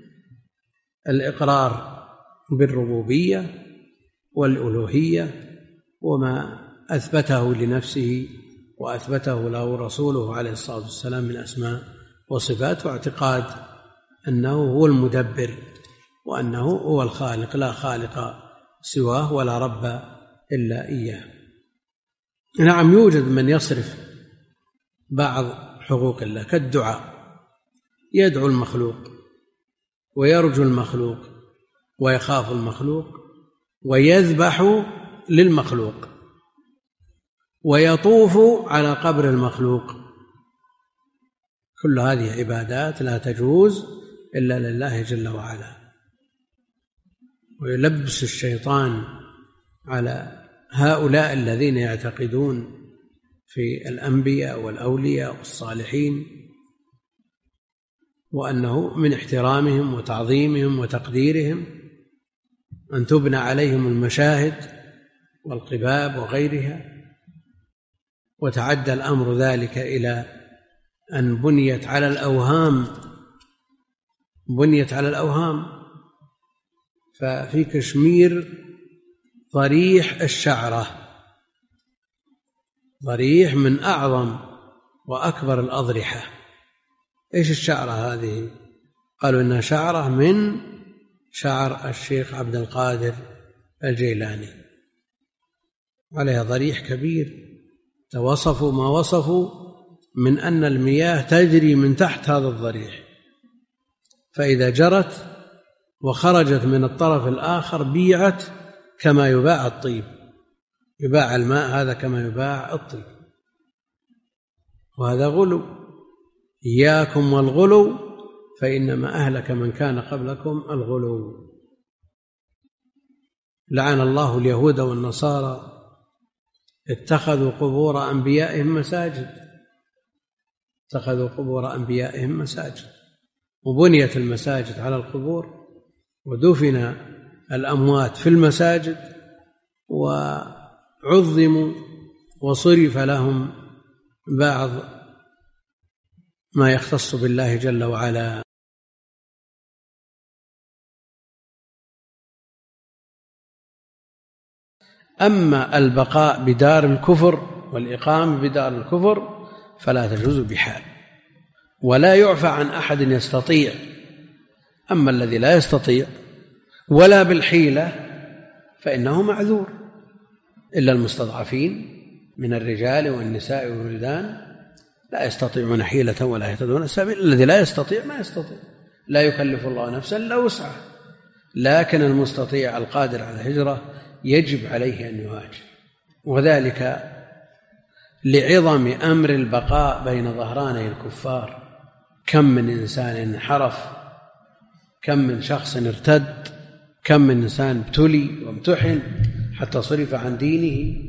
الإقرار بالربوبية والألوهية وما أثبته لنفسه وأثبته له رسوله عليه الصلاة والسلام من أسماء وصفات، واعتقاد أنه هو المدبر وأنه هو الخالق لا خالق سواه ولا رب إلا إياه. نعم، يوجد من يصرف بعض حقوق الله كالدعاء، يدعو المخلوق ويرجو المخلوق ويخاف المخلوق ويذبح للمخلوق ويطوف على قبر المخلوق، كل هذه عبادات لا تجوز إلا لله جل وعلا. ويلبس الشيطان على هؤلاء الذين يعتقدون في الأنبياء والأولياء والصالحين وأنه من احترامهم وتعظيمهم وتقديرهم أن تبنى عليهم المشاهد والقباب وغيرها، وتعدى الأمر ذلك إلى أن بنيت على الأوهام بنيت على الأوهام ففي كشمير ضريح الشعرة، ضريح من أعظم وأكبر الأضرحة. إيش الشعرة هذه؟ قالوا إنها شعرة من شعر الشيخ عبد القادر الجيلاني، عليها ضريح كبير، توصفوا ما وصفوا من أن المياه تجري من تحت هذا الضريح، فإذا جرت وخرجت من الطرف الآخر بيعت كما يباع الطيب، يباع الماء هذا كما يباع الطيب، وهذا غلو. إياكم والغلو فإنما أهلك من كان قبلكم الغلو. لعن الله اليهود والنصارى اتخذوا قبور أنبيائهم مساجد اتخذوا قبور أنبيائهم مساجد وبنيت المساجد على القبور، ودفن الأموات في المساجد، وعظموا وصرف لهم بعض ما يختص بالله جل وعلا. أما البقاء بدار الكفر والإقامة بدار الكفر فلا تجوز بحال، ولا يعفى عن أحد يستطيع. أما الذي لا يستطيع ولا بالحيلة فإنه معذور، إلا المستضعفين من الرجال والنساء والولدان لا يستطيعون حيلة ولا يهتدون سبيلا. الذي لا يستطيع ما يستطيع، لا يكلف الله نفسا إلا وسعها، لكن المستطيع القادر على الهجرة يجب عليه أن يهاجر، وذلك لعظم أمر البقاء بين ظهراني الكفار. كم من إنسان انحرف، كم من شخص ارتد، كم من إنسان ابتلي وامتحن حتى صرف عن دينه.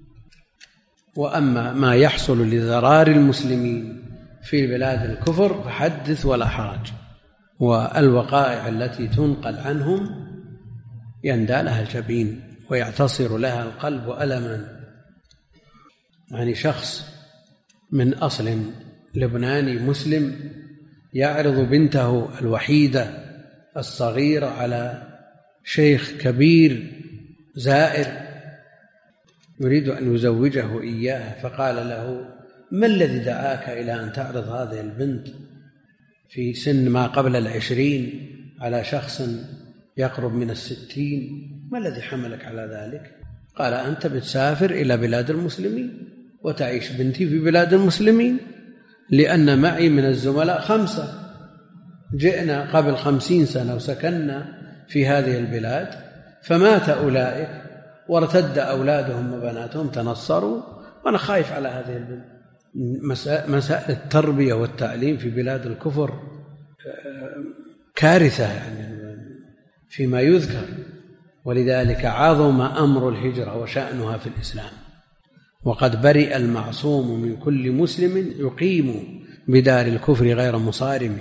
وأما ما يحصل لضرار المسلمين في بلاد الكفر فحدث ولا حرج، والوقائع التي تنقل عنهم يندى لها الجبين ويعتصر لها القلب ألما. يعني شخص من أصل لبناني مسلم يعرض بنته الوحيدة الصغيرة على شيخ كبير زائر يريد أن يزوجه إياها، فقال له: ما الذي دعاك إلى أن تعرض هذه البنت في سن ما قبل العشرين على شخص يقرب من الستين؟ ما الذي حملك على ذلك؟ قال: أنت بتسافر إلى بلاد المسلمين وتعيش بنتي في بلاد المسلمين، لأن معي من الزملاء خمسة جئنا قبل خمسين سنة وسكننا في هذه البلاد، فمات أولئك وارتد أولادهم وبناتهم تنصروا، وأنا خايف على هذه البنت. مسائل التربية والتعليم في بلاد الكفر كارثة يعني فيما يذكر، ولذلك عظم أمر الهجرة وشأنها في الإسلام. وقد برئ المعصوم من كل مسلم يقيم بدار الكفر غير مصارم.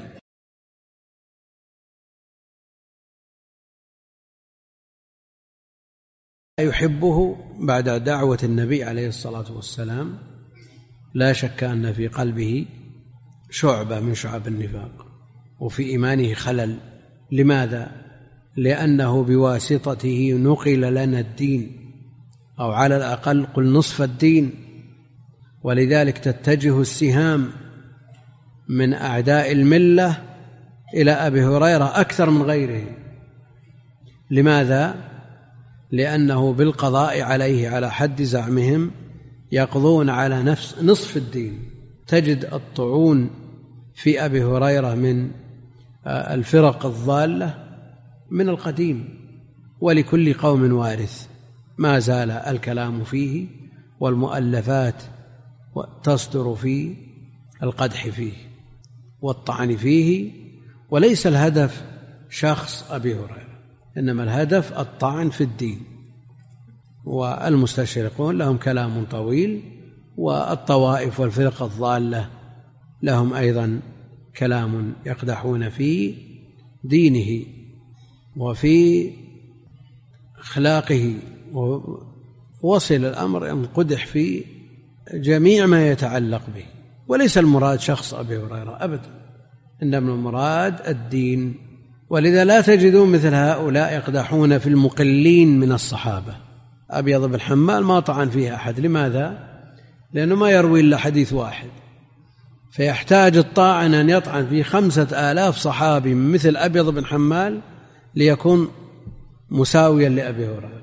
يحبه بعد دعوة النبي عليه الصلاة والسلام لا شك أن في قلبه شعبة من شعب النفاق وفي إيمانه خلل. لماذا؟ لأنه بواسطته نقل لنا الدين، أو على الأقل قل نصف الدين، ولذلك تتجه السهام من أعداء الملة إلى أبي هريرة أكثر من غيره. لماذا؟ لأنه بالقضاء عليه على حد زعمهم يقضون على نفس نصف الدين. تجد الطعون في أبي هريرة من الفرق الضالة من القديم، ولكل قوم وارث، ما زال الكلام فيه والمؤلفات تصدر في القدح فيه والطعن فيه، وليس الهدف شخص أبي هريرة، إنما الهدف الطعن في الدين. والمستشرقون لهم كلام طويل، والطوائف والفرق الضالة لهم أيضا كلام يقدحون في دينه وفي أخلاقه، ووصل الأمر أن قدح في جميع ما يتعلق به. وليس المراد شخص أبي هريرة أبدا، إنما المراد الدين. ولذا لا تجدون مثل هؤلاء يقدحون في المقلين من الصحابة. أبيض بن حمال ما طعن فيه أحد. لماذا؟ لأنه ما يروي إلا حديث واحد، فيحتاج الطاعن أن يطعن في خمسة آلاف صحابي مثل أبيض بن حمال ليكون مساويا لأبي هريرة.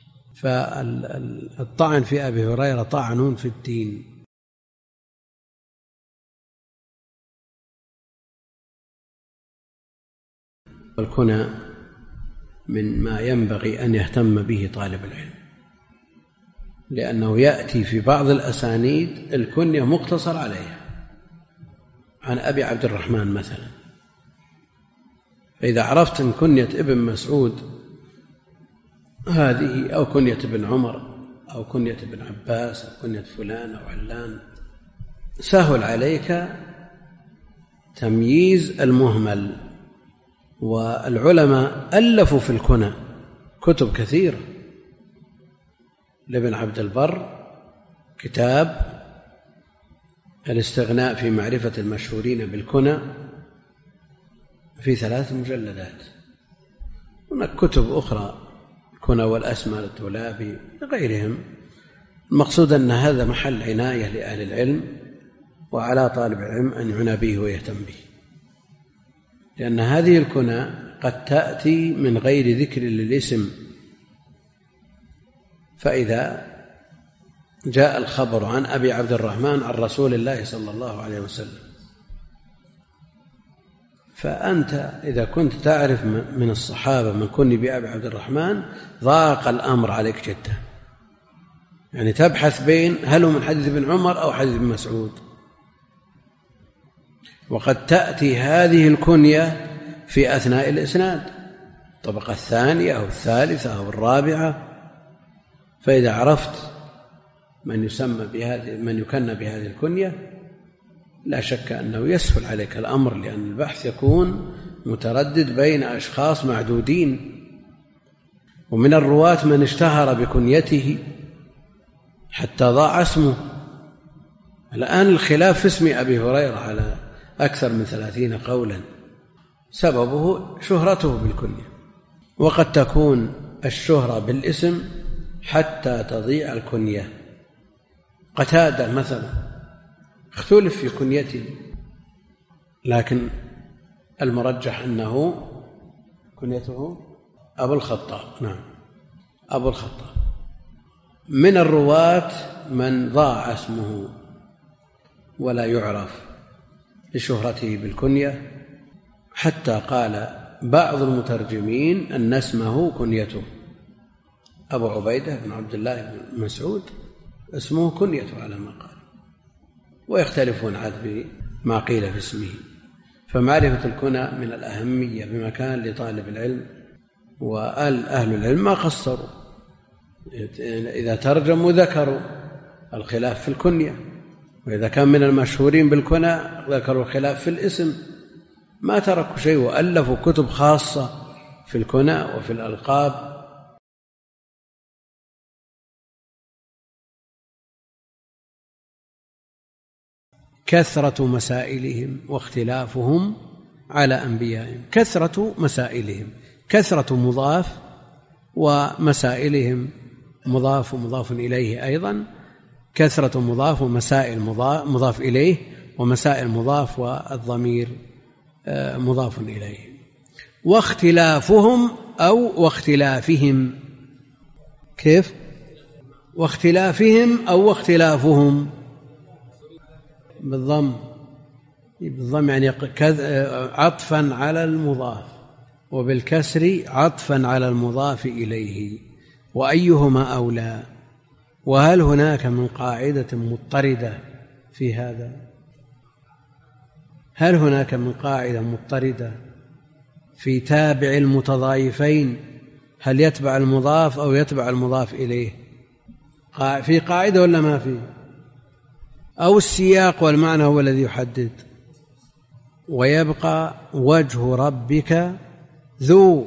فالطعن في أبي هريرة طعن في الدين. الكنى من ما ينبغي أن يهتم به طالب العلم، لأنه يأتي في بعض الأسانيد الكنية مقتصر عليها، عن أبي عبد الرحمن مثلا. فإذا عرفت أن كنية ابن مسعود هذه، أو كنية ابن عمر، أو كنية ابن عباس، أو كنية فلان أو علان، سهل عليك تمييز المهمل. والعلماء ألفوا في الكنى كتب كثيرة. لابن عبد البر كتاب الاستغناء في معرفة المشهورين بالكنى في ثلاث مجلدات. هناك كتب أخرى، الكنى والأسماء للدولابي وغيرهم. المقصود أن هذا محل عناية لأهل العلم وعلى طالب العلم أن يعنى به ويهتم به، لأن هذه الكنى قد تأتي من غير ذكر للاسم، فإذا جاء الخبر عن أبي عبد الرحمن عن رسول الله صلى الله عليه وسلم، فأنت إذا كنت تعرف من الصحابة من كن بأبي عبد الرحمن ضاق الأمر عليك جدا، يعني تبحث بين هل هو من حديث ابن عمر أو حديث ابن مسعود. وقد تأتي هذه الكنية في أثناء الإسناد، الطبقة الثانية أو الثالثة أو الرابعة، فإذا عرفت من يسمى بهذه من يكنى بهذه الكنية لا شك أنه يسهل عليك الأمر، لأن البحث يكون متردد بين أشخاص معدودين. ومن الرواة من اشتهر بكنيته حتى ضاع اسمه. الآن الخلاف في اسم أبي هريرة على أكثر من ثلاثين قولا، سببه شهرته بالكنية، وقد تكون الشهرة بالاسم حتى تضيع الكنية. قتادة مثلا اختلف في كنيته، لكن المرجح أنه كنيته أبو الخطاب. نعم أبو الخطاب. من الرواة من ضاع اسمه ولا يعرف لشهرته بالكنية، حتى قال بعض المترجمين أن اسمه كنيته. أبو عبيدة بن عبد الله بن مسعود اسمه كنيته على ما قال، ويختلفون عاد بما قيل في اسمه. فمعرفة الكنى من الأهمية بمكان لطالب العلم، وأهل العلم ما قصروا، إذا ترجموا ذكروا الخلاف في الكنية، وإذا كان من المشهورين بالكنى ذكروا الخلاف في الاسم، ما تركوا شيء، وألفوا كتب خاصة في الكنى وفي الألقاب. كثرة مسائلهم واختلافهم على أنبيائهم. كثرة مسائلهم، كثرة مضاف، ومسائلهم مضاف ومضاف إليه أيضا. كثرة مضاف ومسائل مضاف إليه، ومسائل مضاف والضمير مضاف إليه. واختلافهم أو واختلافهم. كيف؟ واختلافهم أو واختلافهم بالضم، بالضم يعني عطفا على المضاف، وبالكسر عطفا على المضاف إليه. وأيهما أولى؟ وهل هناك من قاعدة مضطردة في هذا؟ هل هناك من قاعدة مضطردة في تابع المتضايفين؟ هل يتبع المضاف أو يتبع المضاف إليه؟ في قاعدة ولا ما في؟ أو السياق والمعنى هو الذي يحدد؟ ويبقى وجه ربك ذو،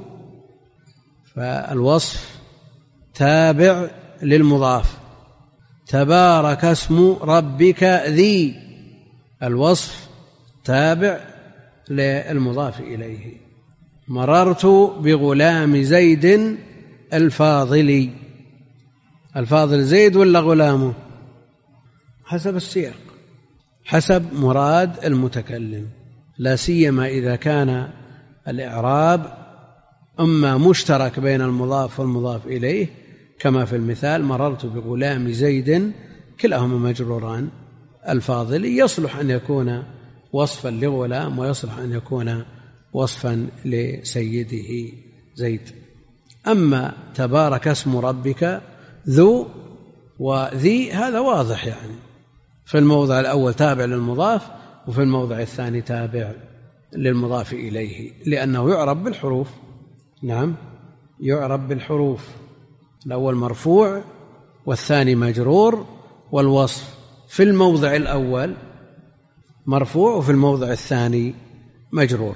فالوصف تابع للمضاف. تبارك اسم ربك ذي، الوصف تابع للمضاف إليه. مررت بغلام زيد الفاضل. الفاضل زيد ولا غلامه؟ حسب السياق، حسب مراد المتكلم، لا سيما إذا كان الإعراب أما مشترك بين المضاف والمضاف إليه، كما في المثال مررت بغلام زيد، كلاهما مجروران. الفاضل يصلح أن يكون وصفا لغلام، ويصلح أن يكون وصفا لسيده زيد. أما تبارك اسم ربك ذو وذي هذا واضح، يعني في الموضع الأول تابع للمضاف، وفي الموضع الثاني تابع للمضاف إليه، لأنه يعرب بالحروف. نعم يعرب بالحروف، الأول مرفوع والثاني مجرور، والوصف في الموضع الأول مرفوع وفي الموضع الثاني مجرور.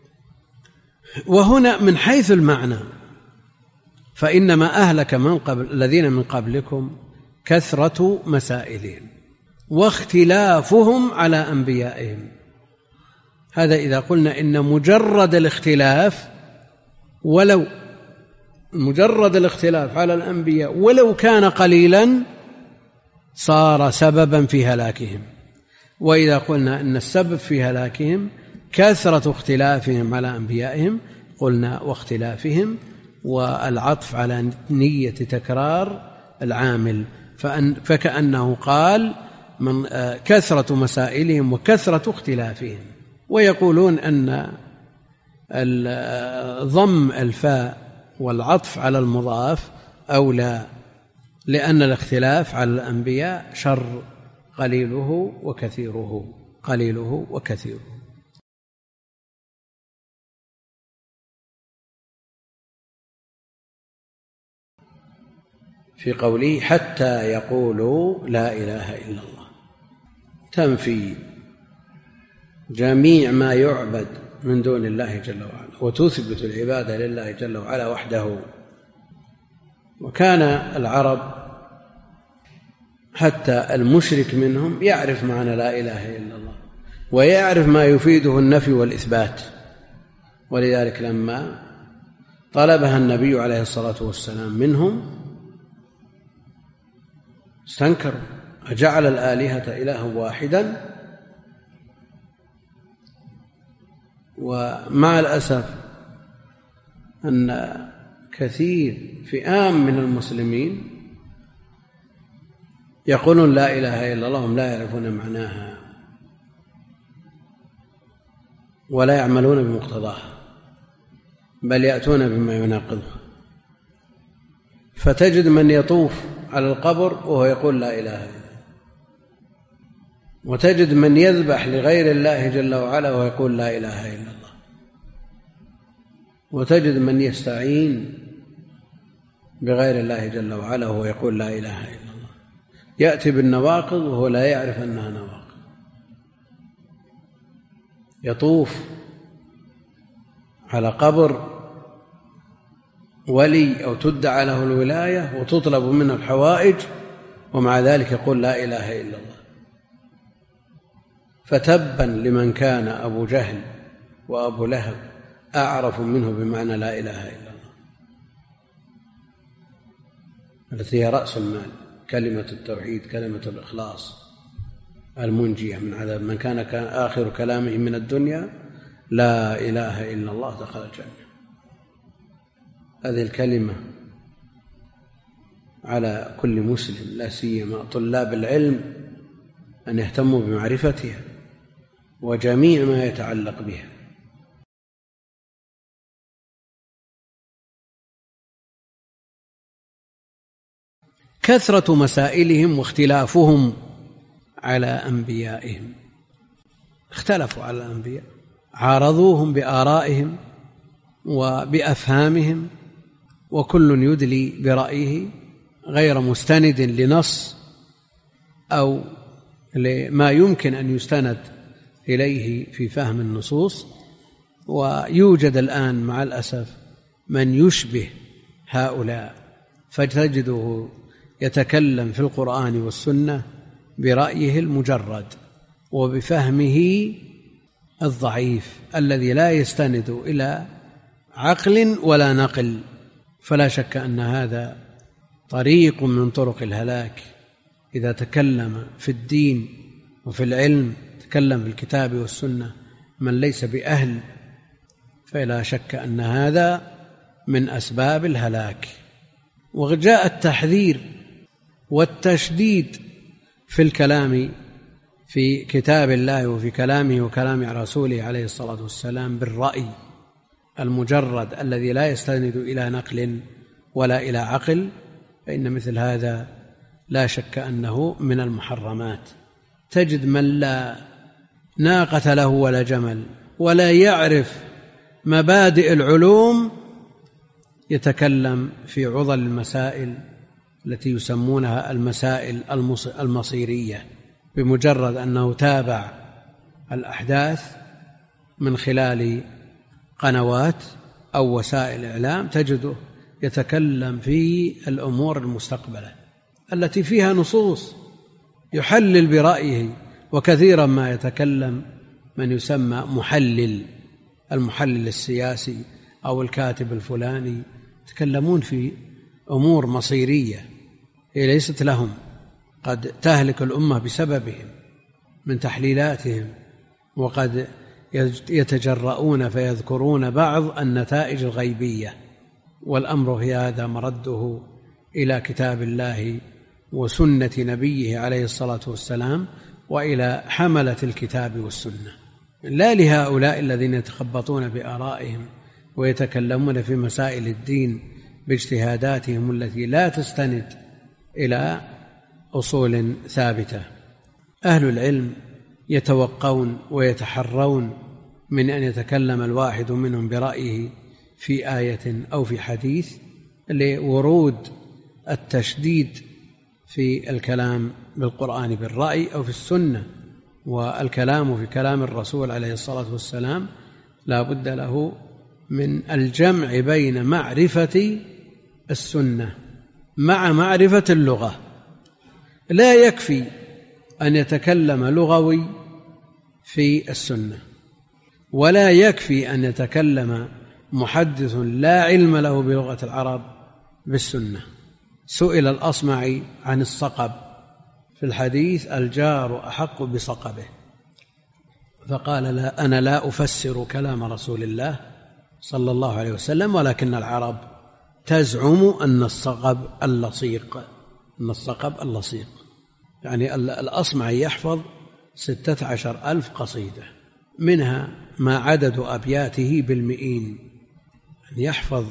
وهنا من حيث المعنى فإنما أهلك من قبل الذين من قبلكم كثرة مسائلهم واختلافهم على أنبيائهم. هذا إذا قلنا إن مجرد الاختلاف، ولو مجرد الاختلاف على الأنبياء ولو كان قليلا، صار سببا في هلاكهم. وإذا قلنا أن السبب في هلاكهم كثرة اختلافهم على أنبيائهم قلنا واختلافهم، والعطف على نية تكرار العامل، فكأنه قال من كثرة مسائلهم وكثرة اختلافهم. ويقولون أن ضم الفاء والعطف على المضاف أولى، لأن الاختلاف على الأنبياء شر قليله وكثيره قليله وكثيره. في قوله حتى يقولوا لا إله إلا الله تنفي جميع ما يعبد من دون الله جل وعلا، وتثبت العبادة لله جل وعلا وحده. وكان العرب حتى المشرك منهم يعرف معنى لا إله إلا الله، ويعرف ما يفيده النفي والإثبات، ولذلك لما طلبها النبي عليه الصلاة والسلام منهم استنكروا: أجعل الآلهة إلها واحدا؟ ومع الأسف أن كثير فئام من المسلمين يقولون لا إله إلا الله هم لا يعرفون معناها ولا يعملون بمقتضاها، بل يأتون بما يناقضها. فتجد من يطوف على القبر وهو يقول لا إله إلا الله، وتجد من يذبح لغير الله جل وعلا وهو يقول لا إله إلا الله، وتجد من يستعين بغير الله جل وعلا وهو يقول لا إله إلا الله، يأتي بالنواقض وهو لا يعرف أنها نواقض. يطوف على قبر ولي أو تدعى له الولاية وتطلب منه الحوائج، ومع ذلك يقول لا إله إلا الله. فتبا لمن كان أبو جهل وأبو لهب أعرف منه بمعنى لا إله إلا الله، التي هي رأس المال، كلمة التوحيد، كلمة الإخلاص المنجية من عذاب من كان آخر كلامه من الدنيا لا إله إلا الله دخل الجنة. هذه الكلمة على كل مسلم، لا سيما طلاب العلم، أن يهتموا بمعرفتها وجميع ما يتعلق بها. كثرة مسائلهم واختلافهم على أنبيائهم، اختلفوا على الأنبياء، عارضوهم بآرائهم وبأفهامهم، وكل يدلي برأيه غير مستند لنص أو لما يمكن أن يستند إليه في فهم النصوص. ويوجد الآن مع الأسف من يشبه هؤلاء، فتجده يتكلم في القرآن والسنة برأيه المجرد وبفهمه الضعيف الذي لا يستند إلى عقل ولا نقل. فلا شك أن هذا طريق من طرق الهلاك. إذا تكلم في الدين وفي العلم، تكلم في الكتاب والسنة من ليس بأهل، فلا شك أن هذا من أسباب الهلاك. وجاء التحذير والتشديد في الكلام في كتاب الله وفي كلامه وكلام رسوله عليه الصلاة والسلام بالرأي المجرد الذي لا يستند إلى نقل ولا إلى عقل، فإن مثل هذا لا شك أنه من المحرمات. تجد من لا ناقة له ولا جمل ولا يعرف مبادئ العلوم يتكلم في عضل المسائل التي يسمونها المسائل المصيرية، بمجرد أنه تابع الأحداث من خلال قنوات أو وسائل إعلام، تجده يتكلم في الأمور المستقبلة التي فيها نصوص، يحلل برأيه. وكثيرا ما يتكلم من يسمى محلل، المحلل السياسي أو الكاتب الفلاني، يتكلمون في أمور مصيرية هي ليست لهم، قد تهلك الأمة بسببهم. من تحليلاتهم، وقد يتجرؤون فيذكرون بعض النتائج الغيبية، والأمر في هذا مرده إلى كتاب الله وسنة نبيه عليه الصلاة والسلام، وإلى حملة الكتاب والسنة، لا لهؤلاء الذين يتخبطون بآرائهم ويتكلمون في مسائل الدين باجتهاداتهم التي لا تستند إلى أصول ثابتة. أهل العلم يتوقون ويتحرون من أن يتكلم الواحد منهم برأيه في آية أو في حديث لورود التشديد في الكلام بالقرآن بالرأي أو في السنة، والكلام في كلام الرسول عليه الصلاة والسلام لا بد له من الجمع بين معرفة السنة مع معرفة اللغة. لا يكفي أن يتكلم لغوي في السنة، ولا يكفي أن يتكلم محدث لا علم له بلغة العرب بالسنة. سئل الأصمعي عن الصقب في الحديث الجار أحق بصقبه، فقال لا أنا لا أفسر كلام رسول الله صلى الله عليه وسلم، ولكن العرب تزعم أن الصقب اللصيق، أن الصقب اللصيق. يعني الأصمعي يحفظ ستة عشر ألف قصيدة، منها ما عدد أبياته بالمئين، يعني يحفظ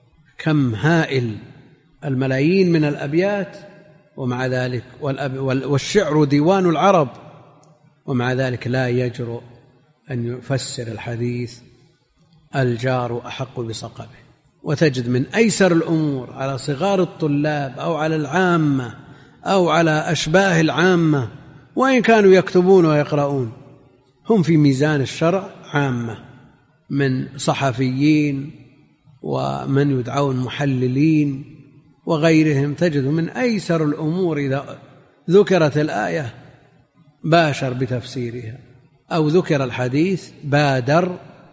كم هائل الملايين من الأبيات، ومع ذلك والشعر ديوان العرب، ومع ذلك لا يجرؤ أن يفسر الحديث الجار أحق بصقبه. وتجد من أيسر الأمور على صغار الطلاب أو على العامة أو على أشباه العامة، وإن كانوا يكتبون ويقرؤون، هم في ميزان الشرع عامة، من صحفيين ومن يدعون محللين وغيرهم. تجد من أيسر الأمور إذا ذكرت الآية باشر بتفسيرها، أو ذكر الحديث بادر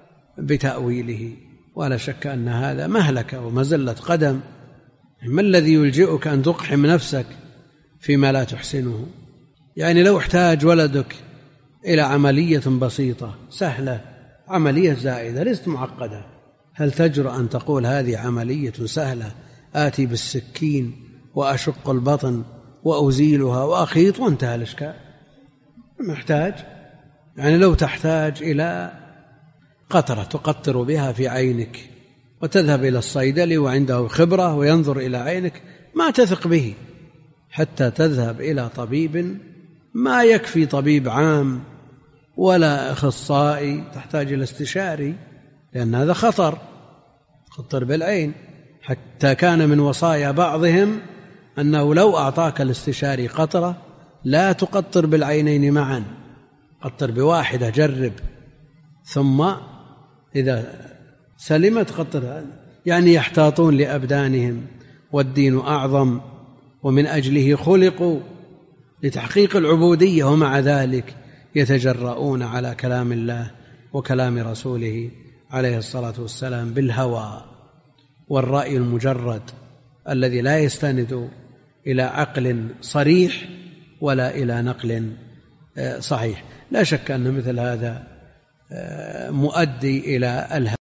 بتأويله. ولا شك أن هذا مهلكة ومزلة قدم. ما الذي يلجئك أن تقحم نفسك فيما لا تحسنه؟ يعني لو احتاج ولدك إلى عملية بسيطة سهلة، عملية زائدة ليست معقدة، هل تجرؤ أن تقول هذه عملية سهلة، آتي بالسكين وأشق البطن وأزيلها وأخيط وانتهى الإشكال؟ محتاج. يعني لو تحتاج إلى قطرة تقطر بها في عينك، وتذهب إلى الصيدلي وعنده خبرة وينظر إلى عينك، ما تثق به حتى تذهب إلى طبيب، ما يكفي طبيب عام ولا أخصائي، تحتاج إلى استشاري، لأن هذا خطر، خطر بالعين. حتى كان من وصايا بعضهم أنه لو أعطاك الاستشاري قطرة لا تقطر بالعينين معا، قطر بواحدة، جرب، ثم إذا سلمت قطر. يعني يحتاطون لأبدانهم، والدين أعظم، ومن أجله خلقوا لتحقيق العبودية، ومع ذلك يتجرؤون على كلام الله وكلام رسوله عليه الصلاة والسلام بالهوى والرأي المجرد الذي لا يستند إلى عقل صريح ولا إلى نقل صحيح. لا شك أن مثل هذا مؤدي إلى الهوى.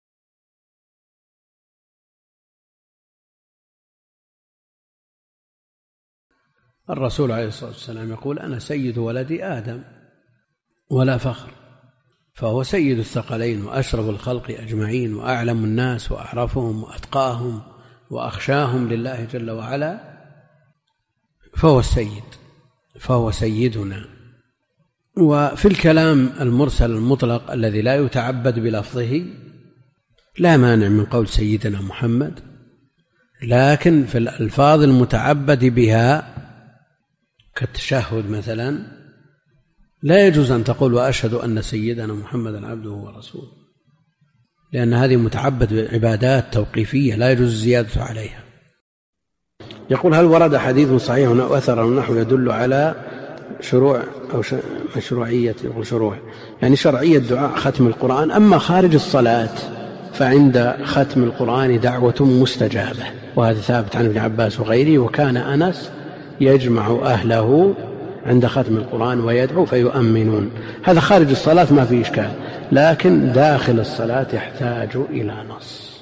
الرسول عليه الصلاة والسلام يقول أنا سيد ولد آدم ولا فخر، فهو سيد الثقلين وأشرف الخلق أجمعين، وأعلم الناس وأعرفهم وأتقاهم وأخشاهم لله جل وعلا، فهو السيد، فهو سيدنا. وفي الكلام المرسل المطلق الذي لا يتعبد بلفظه لا مانع من قول سيدنا محمد، لكن في الألفاظ المتعبد بها كالتشهد مثلا لا يجوز أن تقول وأشهد أن سيدنا محمدا عبده ورسوله، لأن هذه متعبد بعبادات توقيفية لا يجوز الزيادة عليها. يقول هل ورد حديث صحيح أو أثر أو نحو يدل على شروع أو مشروعية شروع يعني شرعية دعاء ختم القرآن؟ أما خارج الصلاة فعند ختم القرآن دعوة مستجابة، وهذا ثابت عن ابن عباس وغيره. وكان أنس يجمع أهله عند ختم القرآن ويدعو فيؤمنون. هذا خارج الصلاة ما في إشكال، لكن داخل الصلاة يحتاج إلى نص،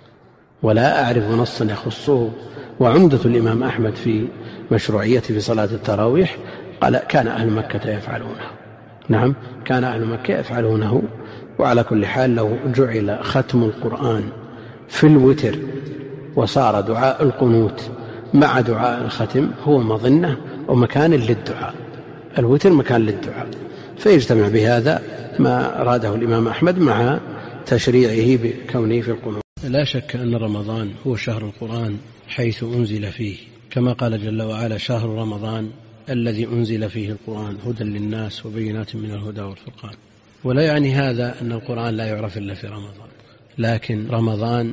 ولا أعرف نصا يخصه. وعمدة الإمام أحمد في مشروعية في صلاة التراويح قال كان أهل مكة يفعلونه. نعم، كان أهل مكة يفعلونه. وعلى كل حال لو جعل ختم القرآن في الوتر وصار دعاء القنوت مع دعاء الختم هو مظنة ومكان للدعاء، الوتر مكان للدعاء، فيجتمع بهذا ما أراده الإمام أحمد مع تشريعه بكونه في القنوت. لا شك أن رمضان هو شهر القرآن حيث أنزل فيه، كما قال جل وعلا شهر رمضان الذي أنزل فيه القرآن هدى للناس وبينات من الهدى والفرقان. ولا يعني هذا أن القرآن لا يعرف إلا في رمضان، لكن رمضان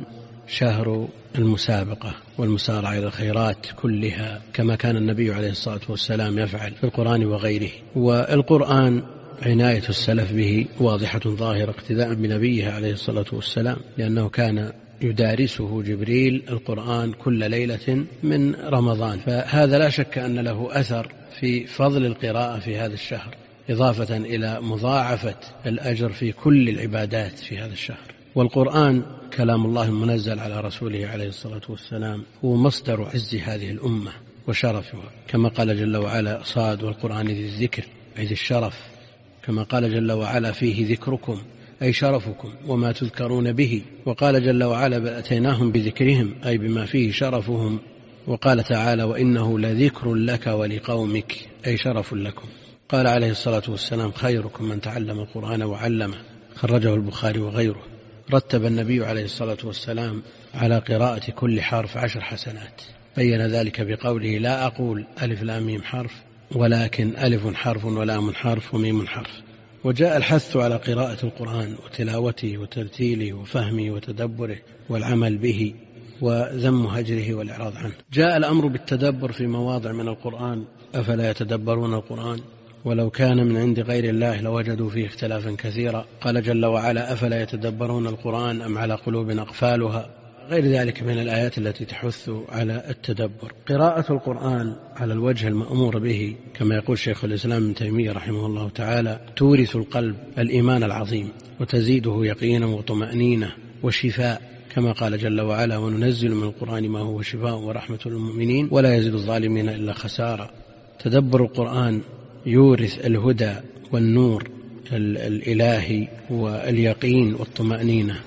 شهر المسابقة والمسارعة إلى الخيرات كلها، كما كان النبي عليه الصلاة والسلام يفعل في القرآن وغيره. والقرآن عناية السلف به واضحة ظاهرة اقتداء بنبيه عليه الصلاة والسلام، لأنه كان يدارسه جبريل القرآن كل ليلة من رمضان، فهذا لا شك أن له أثر في فضل القراءة في هذا الشهر، إضافة إلى مضاعفة الأجر في كل العبادات في هذا الشهر. والقرآن كلام الله المنزل على رسوله عليه الصلاة والسلام هو مصدر عز هذه الأمة وشرفها، كما قال جل وعلا صاد والقرآن ذي الذكر أي ذي الشرف، كما قال جل وعلا فيه ذكركم أي شرفكم وما تذكرون به. وقال جل وعلا بل أتيناهم بذكرهم أي بما فيه شرفهم. وقال تعالى وإنه لذكر لك ولقومك أي شرف لكم. قال عليه الصلاة والسلام خيركم من تعلم القرآن وعلمه، خرجه البخاري وغيره. رتب النبي عليه الصلاة والسلام على قراءة كل حرف عشر حسنات، بين ذلك بقوله لا أقول ألف لام ميم حرف ولكن ألف حرف ولام حرف وميم حرف. وجاء الحث على قراءة القرآن وتلاوته وترتيله وفهمه وتدبره والعمل به وذم هجره والإعراض عنه. جاء الأمر بالتدبر في مواضع من القرآن، أفلا يتدبرون القرآن ولو كان من عند غير الله لوجدوا فيه اختلافا كثيرا. قال جل وعلا أفلا يتدبرون القرآن أم على قلوب أقفالها، غير ذلك من الآيات التي تحث على التدبر. قراءة القرآن على الوجه المأمور به كما يقول شيخ الإسلام ابن تيمية رحمه الله تعالى تورث القلب الإيمان العظيم وتزيده يقينا وطمأنينة وشفاء، كما قال جل وعلا وننزل من القرآن ما هو شفاء ورحمة للمؤمنين ولا يزيد الظالمين إلا خسارة. تدبر القرآن يورث الهدى والنور الإلهي واليقين والطمأنينة.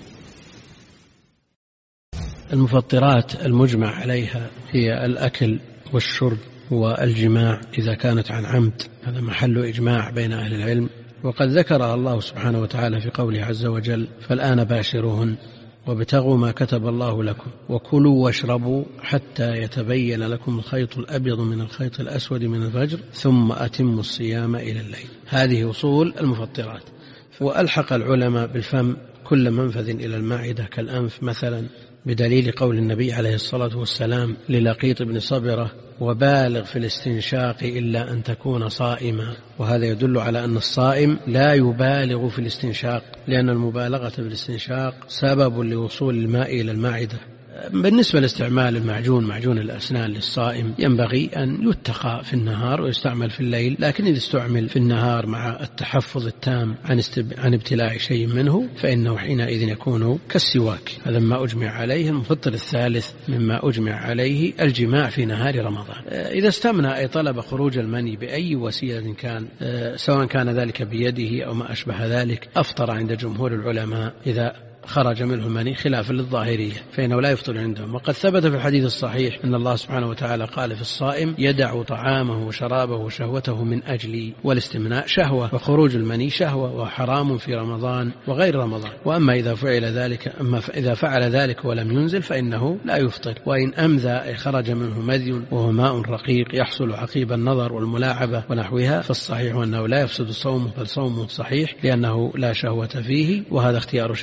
المفطرات المجمع عليها هي الأكل والشرب والجماع إذا كانت عن عمد، هذا محل إجماع بين أهل العلم، وقد ذكرها الله سبحانه وتعالى في قوله عز وجل فالآن باشروهن وابتغوا ما كتب الله لكم وكلوا واشربوا حتى يتبين لكم الخيط الأبيض من الخيط الأسود من الفجر ثم أتموا الصيام إلى الليل. هذه أصول المفطرات. وألحق العلماء بالفم كل منفذ إلى المعدة كالأنف مثلا، بدليل قول النبي عليه الصلاة والسلام للقيط بن صبرة وبالغ في الاستنشاق إلا أن تكون صائما. وهذا يدل على أن الصائم لا يبالغ في الاستنشاق، لأن المبالغة في الاستنشاق سبب لوصول الماء إلى المعدة. بالنسبة لاستعمال المعجون معجون الأسنان للصائم ينبغي أن يتقى في النهار ويستعمل في الليل، لكن إذا استعمل في النهار مع التحفظ التام عن, استب... عن ابتلاع شيء منه فإنه حينئذ يكون كالسواك. هذا ما أجمع عليه. المفطر الثالث مما أجمع عليه الجماع في نهار رمضان. إذا استمنى أي طلب خروج المني بأي وسيلة كان، سواء كان ذلك بيده أو ما أشبه ذلك، أفطر عند جمهور العلماء إذا خرج منه المني خلافا للظاهرية، فإنه لا يفطر عندهم. وقد ثبت في الحديث الصحيح أن الله سبحانه وتعالى قال في الصائم يدع طعامه وشرابه وشهوته من أجلي، والاستمناء شهوة وخروج المني شهوة وحرام في رمضان وغير رمضان. وأما إذا فعل ذلك أما إذا فعل ذلك ولم ينزل فإنه لا يفطر. وإن أمذى أي خرج منه مذي وهو ماء رقيق يحصل عقيب النظر والملاعبة ونحوها، فالصحيح أنه لا يفسد صومه بل صومه صحيح لأنه لا شهوة فيه. وهذا اختيار شيخ الإسلام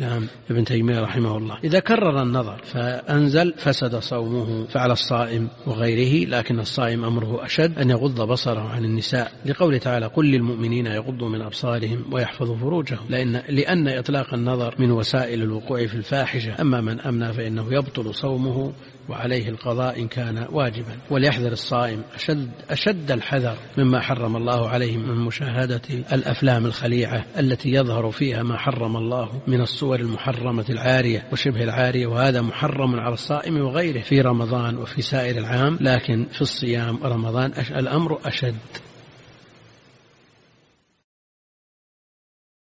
الإسلام ابن تيمية رحمه الله. إذا كرر النظر فأنزل فسد صومه فعلى الصائم وغيره، لكن الصائم أمره أشد أن يغض بصره عن النساء، لقوله تعالى قل للمؤمنين يغضوا من أبصارهم ويحفظوا فروجهم، لأن, لأن إطلاق النظر من وسائل الوقوع في الفاحشة. أما من أمنى فإنه يبطل صومه وعليه القضاء إن كان واجبا. وليحذر الصائم أشد, أشد الحذر مما حرم الله عليه من مشاهدة الأفلام الخليعة التي يظهر فيها ما حرم الله من الصور المحرمة العارية وشبه العارية، وهذا محرم على الصائم وغيره في رمضان وفي سائر العام، لكن في الصيام رمضان الأمر أشد.